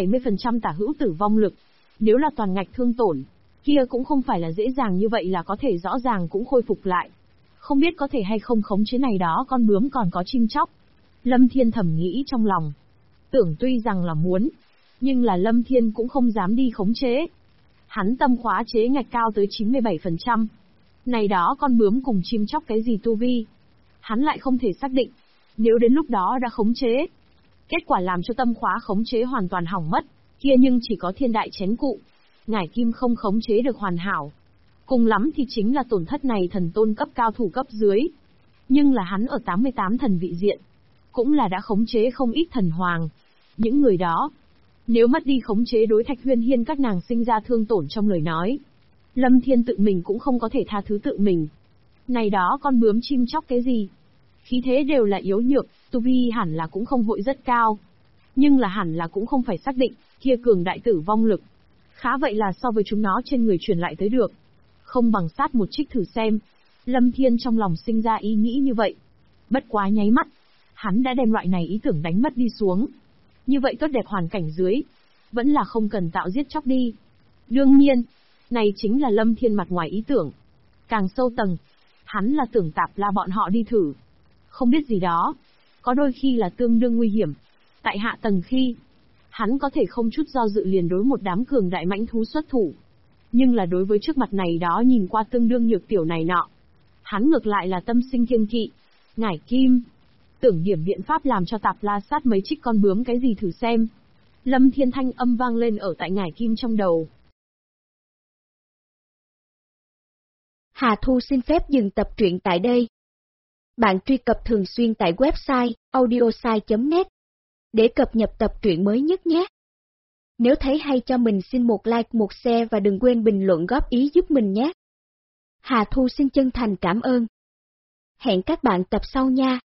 Speaker 1: 70% tả hữu tử vong lực. Nếu là toàn ngạch thương tổn, kia cũng không phải là dễ dàng như vậy là có thể rõ ràng cũng khôi phục lại. Không biết có thể hay không khống chế này đó con bướm còn có chim chóc. Lâm Thiên thầm nghĩ trong lòng. Tưởng tuy rằng là muốn, nhưng là Lâm Thiên cũng không dám đi khống chế. Hắn tâm khóa chế ngạch cao tới 97%. Này đó con bướm cùng chim chóc cái gì tu vi, hắn lại không thể xác định. Nếu đến lúc đó đã khống chế, kết quả làm cho tâm khóa khống chế hoàn toàn hỏng mất, kia nhưng chỉ có thiên đại chén cụ. Ngải kim không khống chế được hoàn hảo. Cùng lắm thì chính là tổn thất này thần tôn cấp cao thủ cấp dưới. Nhưng là hắn ở 88 thần vị diện, cũng là đã khống chế không ít thần hoàng. Những người đó, nếu mất đi khống chế đối Thạch Huyên Hiên các nàng sinh ra thương tổn trong lời nói, Lâm Thiên tự mình cũng không có thể tha thứ tự mình. Này đó con bướm chim chóc cái gì? Khí thế đều là yếu nhược, tu vi hẳn là cũng không hội rất cao. Nhưng là hẳn là cũng không phải xác định, kia cường đại tử vong lực. Khá vậy là so với chúng nó trên người truyền lại tới được. Không bằng sát một trích thử xem. Lâm Thiên trong lòng sinh ra ý nghĩ như vậy. Bất quá nháy mắt, hắn đã đem loại này ý tưởng đánh mất đi xuống. Như vậy tốt đẹp hoàn cảnh dưới, vẫn là không cần tạo giết chóc đi. Đương nhiên, này chính là Lâm Thiên mặt ngoài ý tưởng. Càng sâu tầng, hắn là tưởng Tạp La bọn họ đi thử. Không biết gì đó, có đôi khi là tương đương nguy hiểm. Tại hạ tầng khi, hắn có thể không chút do dự liền đối một đám cường đại mãnh thú xuất thủ. Nhưng là đối với trước mặt này đó nhìn qua tương đương nhược tiểu này nọ, hắn ngược lại là tâm sinh kiêng kỵ. Ngải kim, Tưởng điểm biện pháp làm cho Tạp La Sát mấy trích con bướm cái gì thử xem. Lâm Thiên thanh âm vang lên ở tại ngải kim trong đầu.
Speaker 2: Hà Thu xin phép dừng tập truyện tại đây. Bạn truy cập thường xuyên tại website audiosai.net để cập nhật tập truyện mới nhất nhé. Nếu thấy hay cho mình xin một like, một share và đừng quên bình luận góp ý giúp mình nhé. Hà Thu xin chân thành cảm ơn. Hẹn các bạn tập sau nha.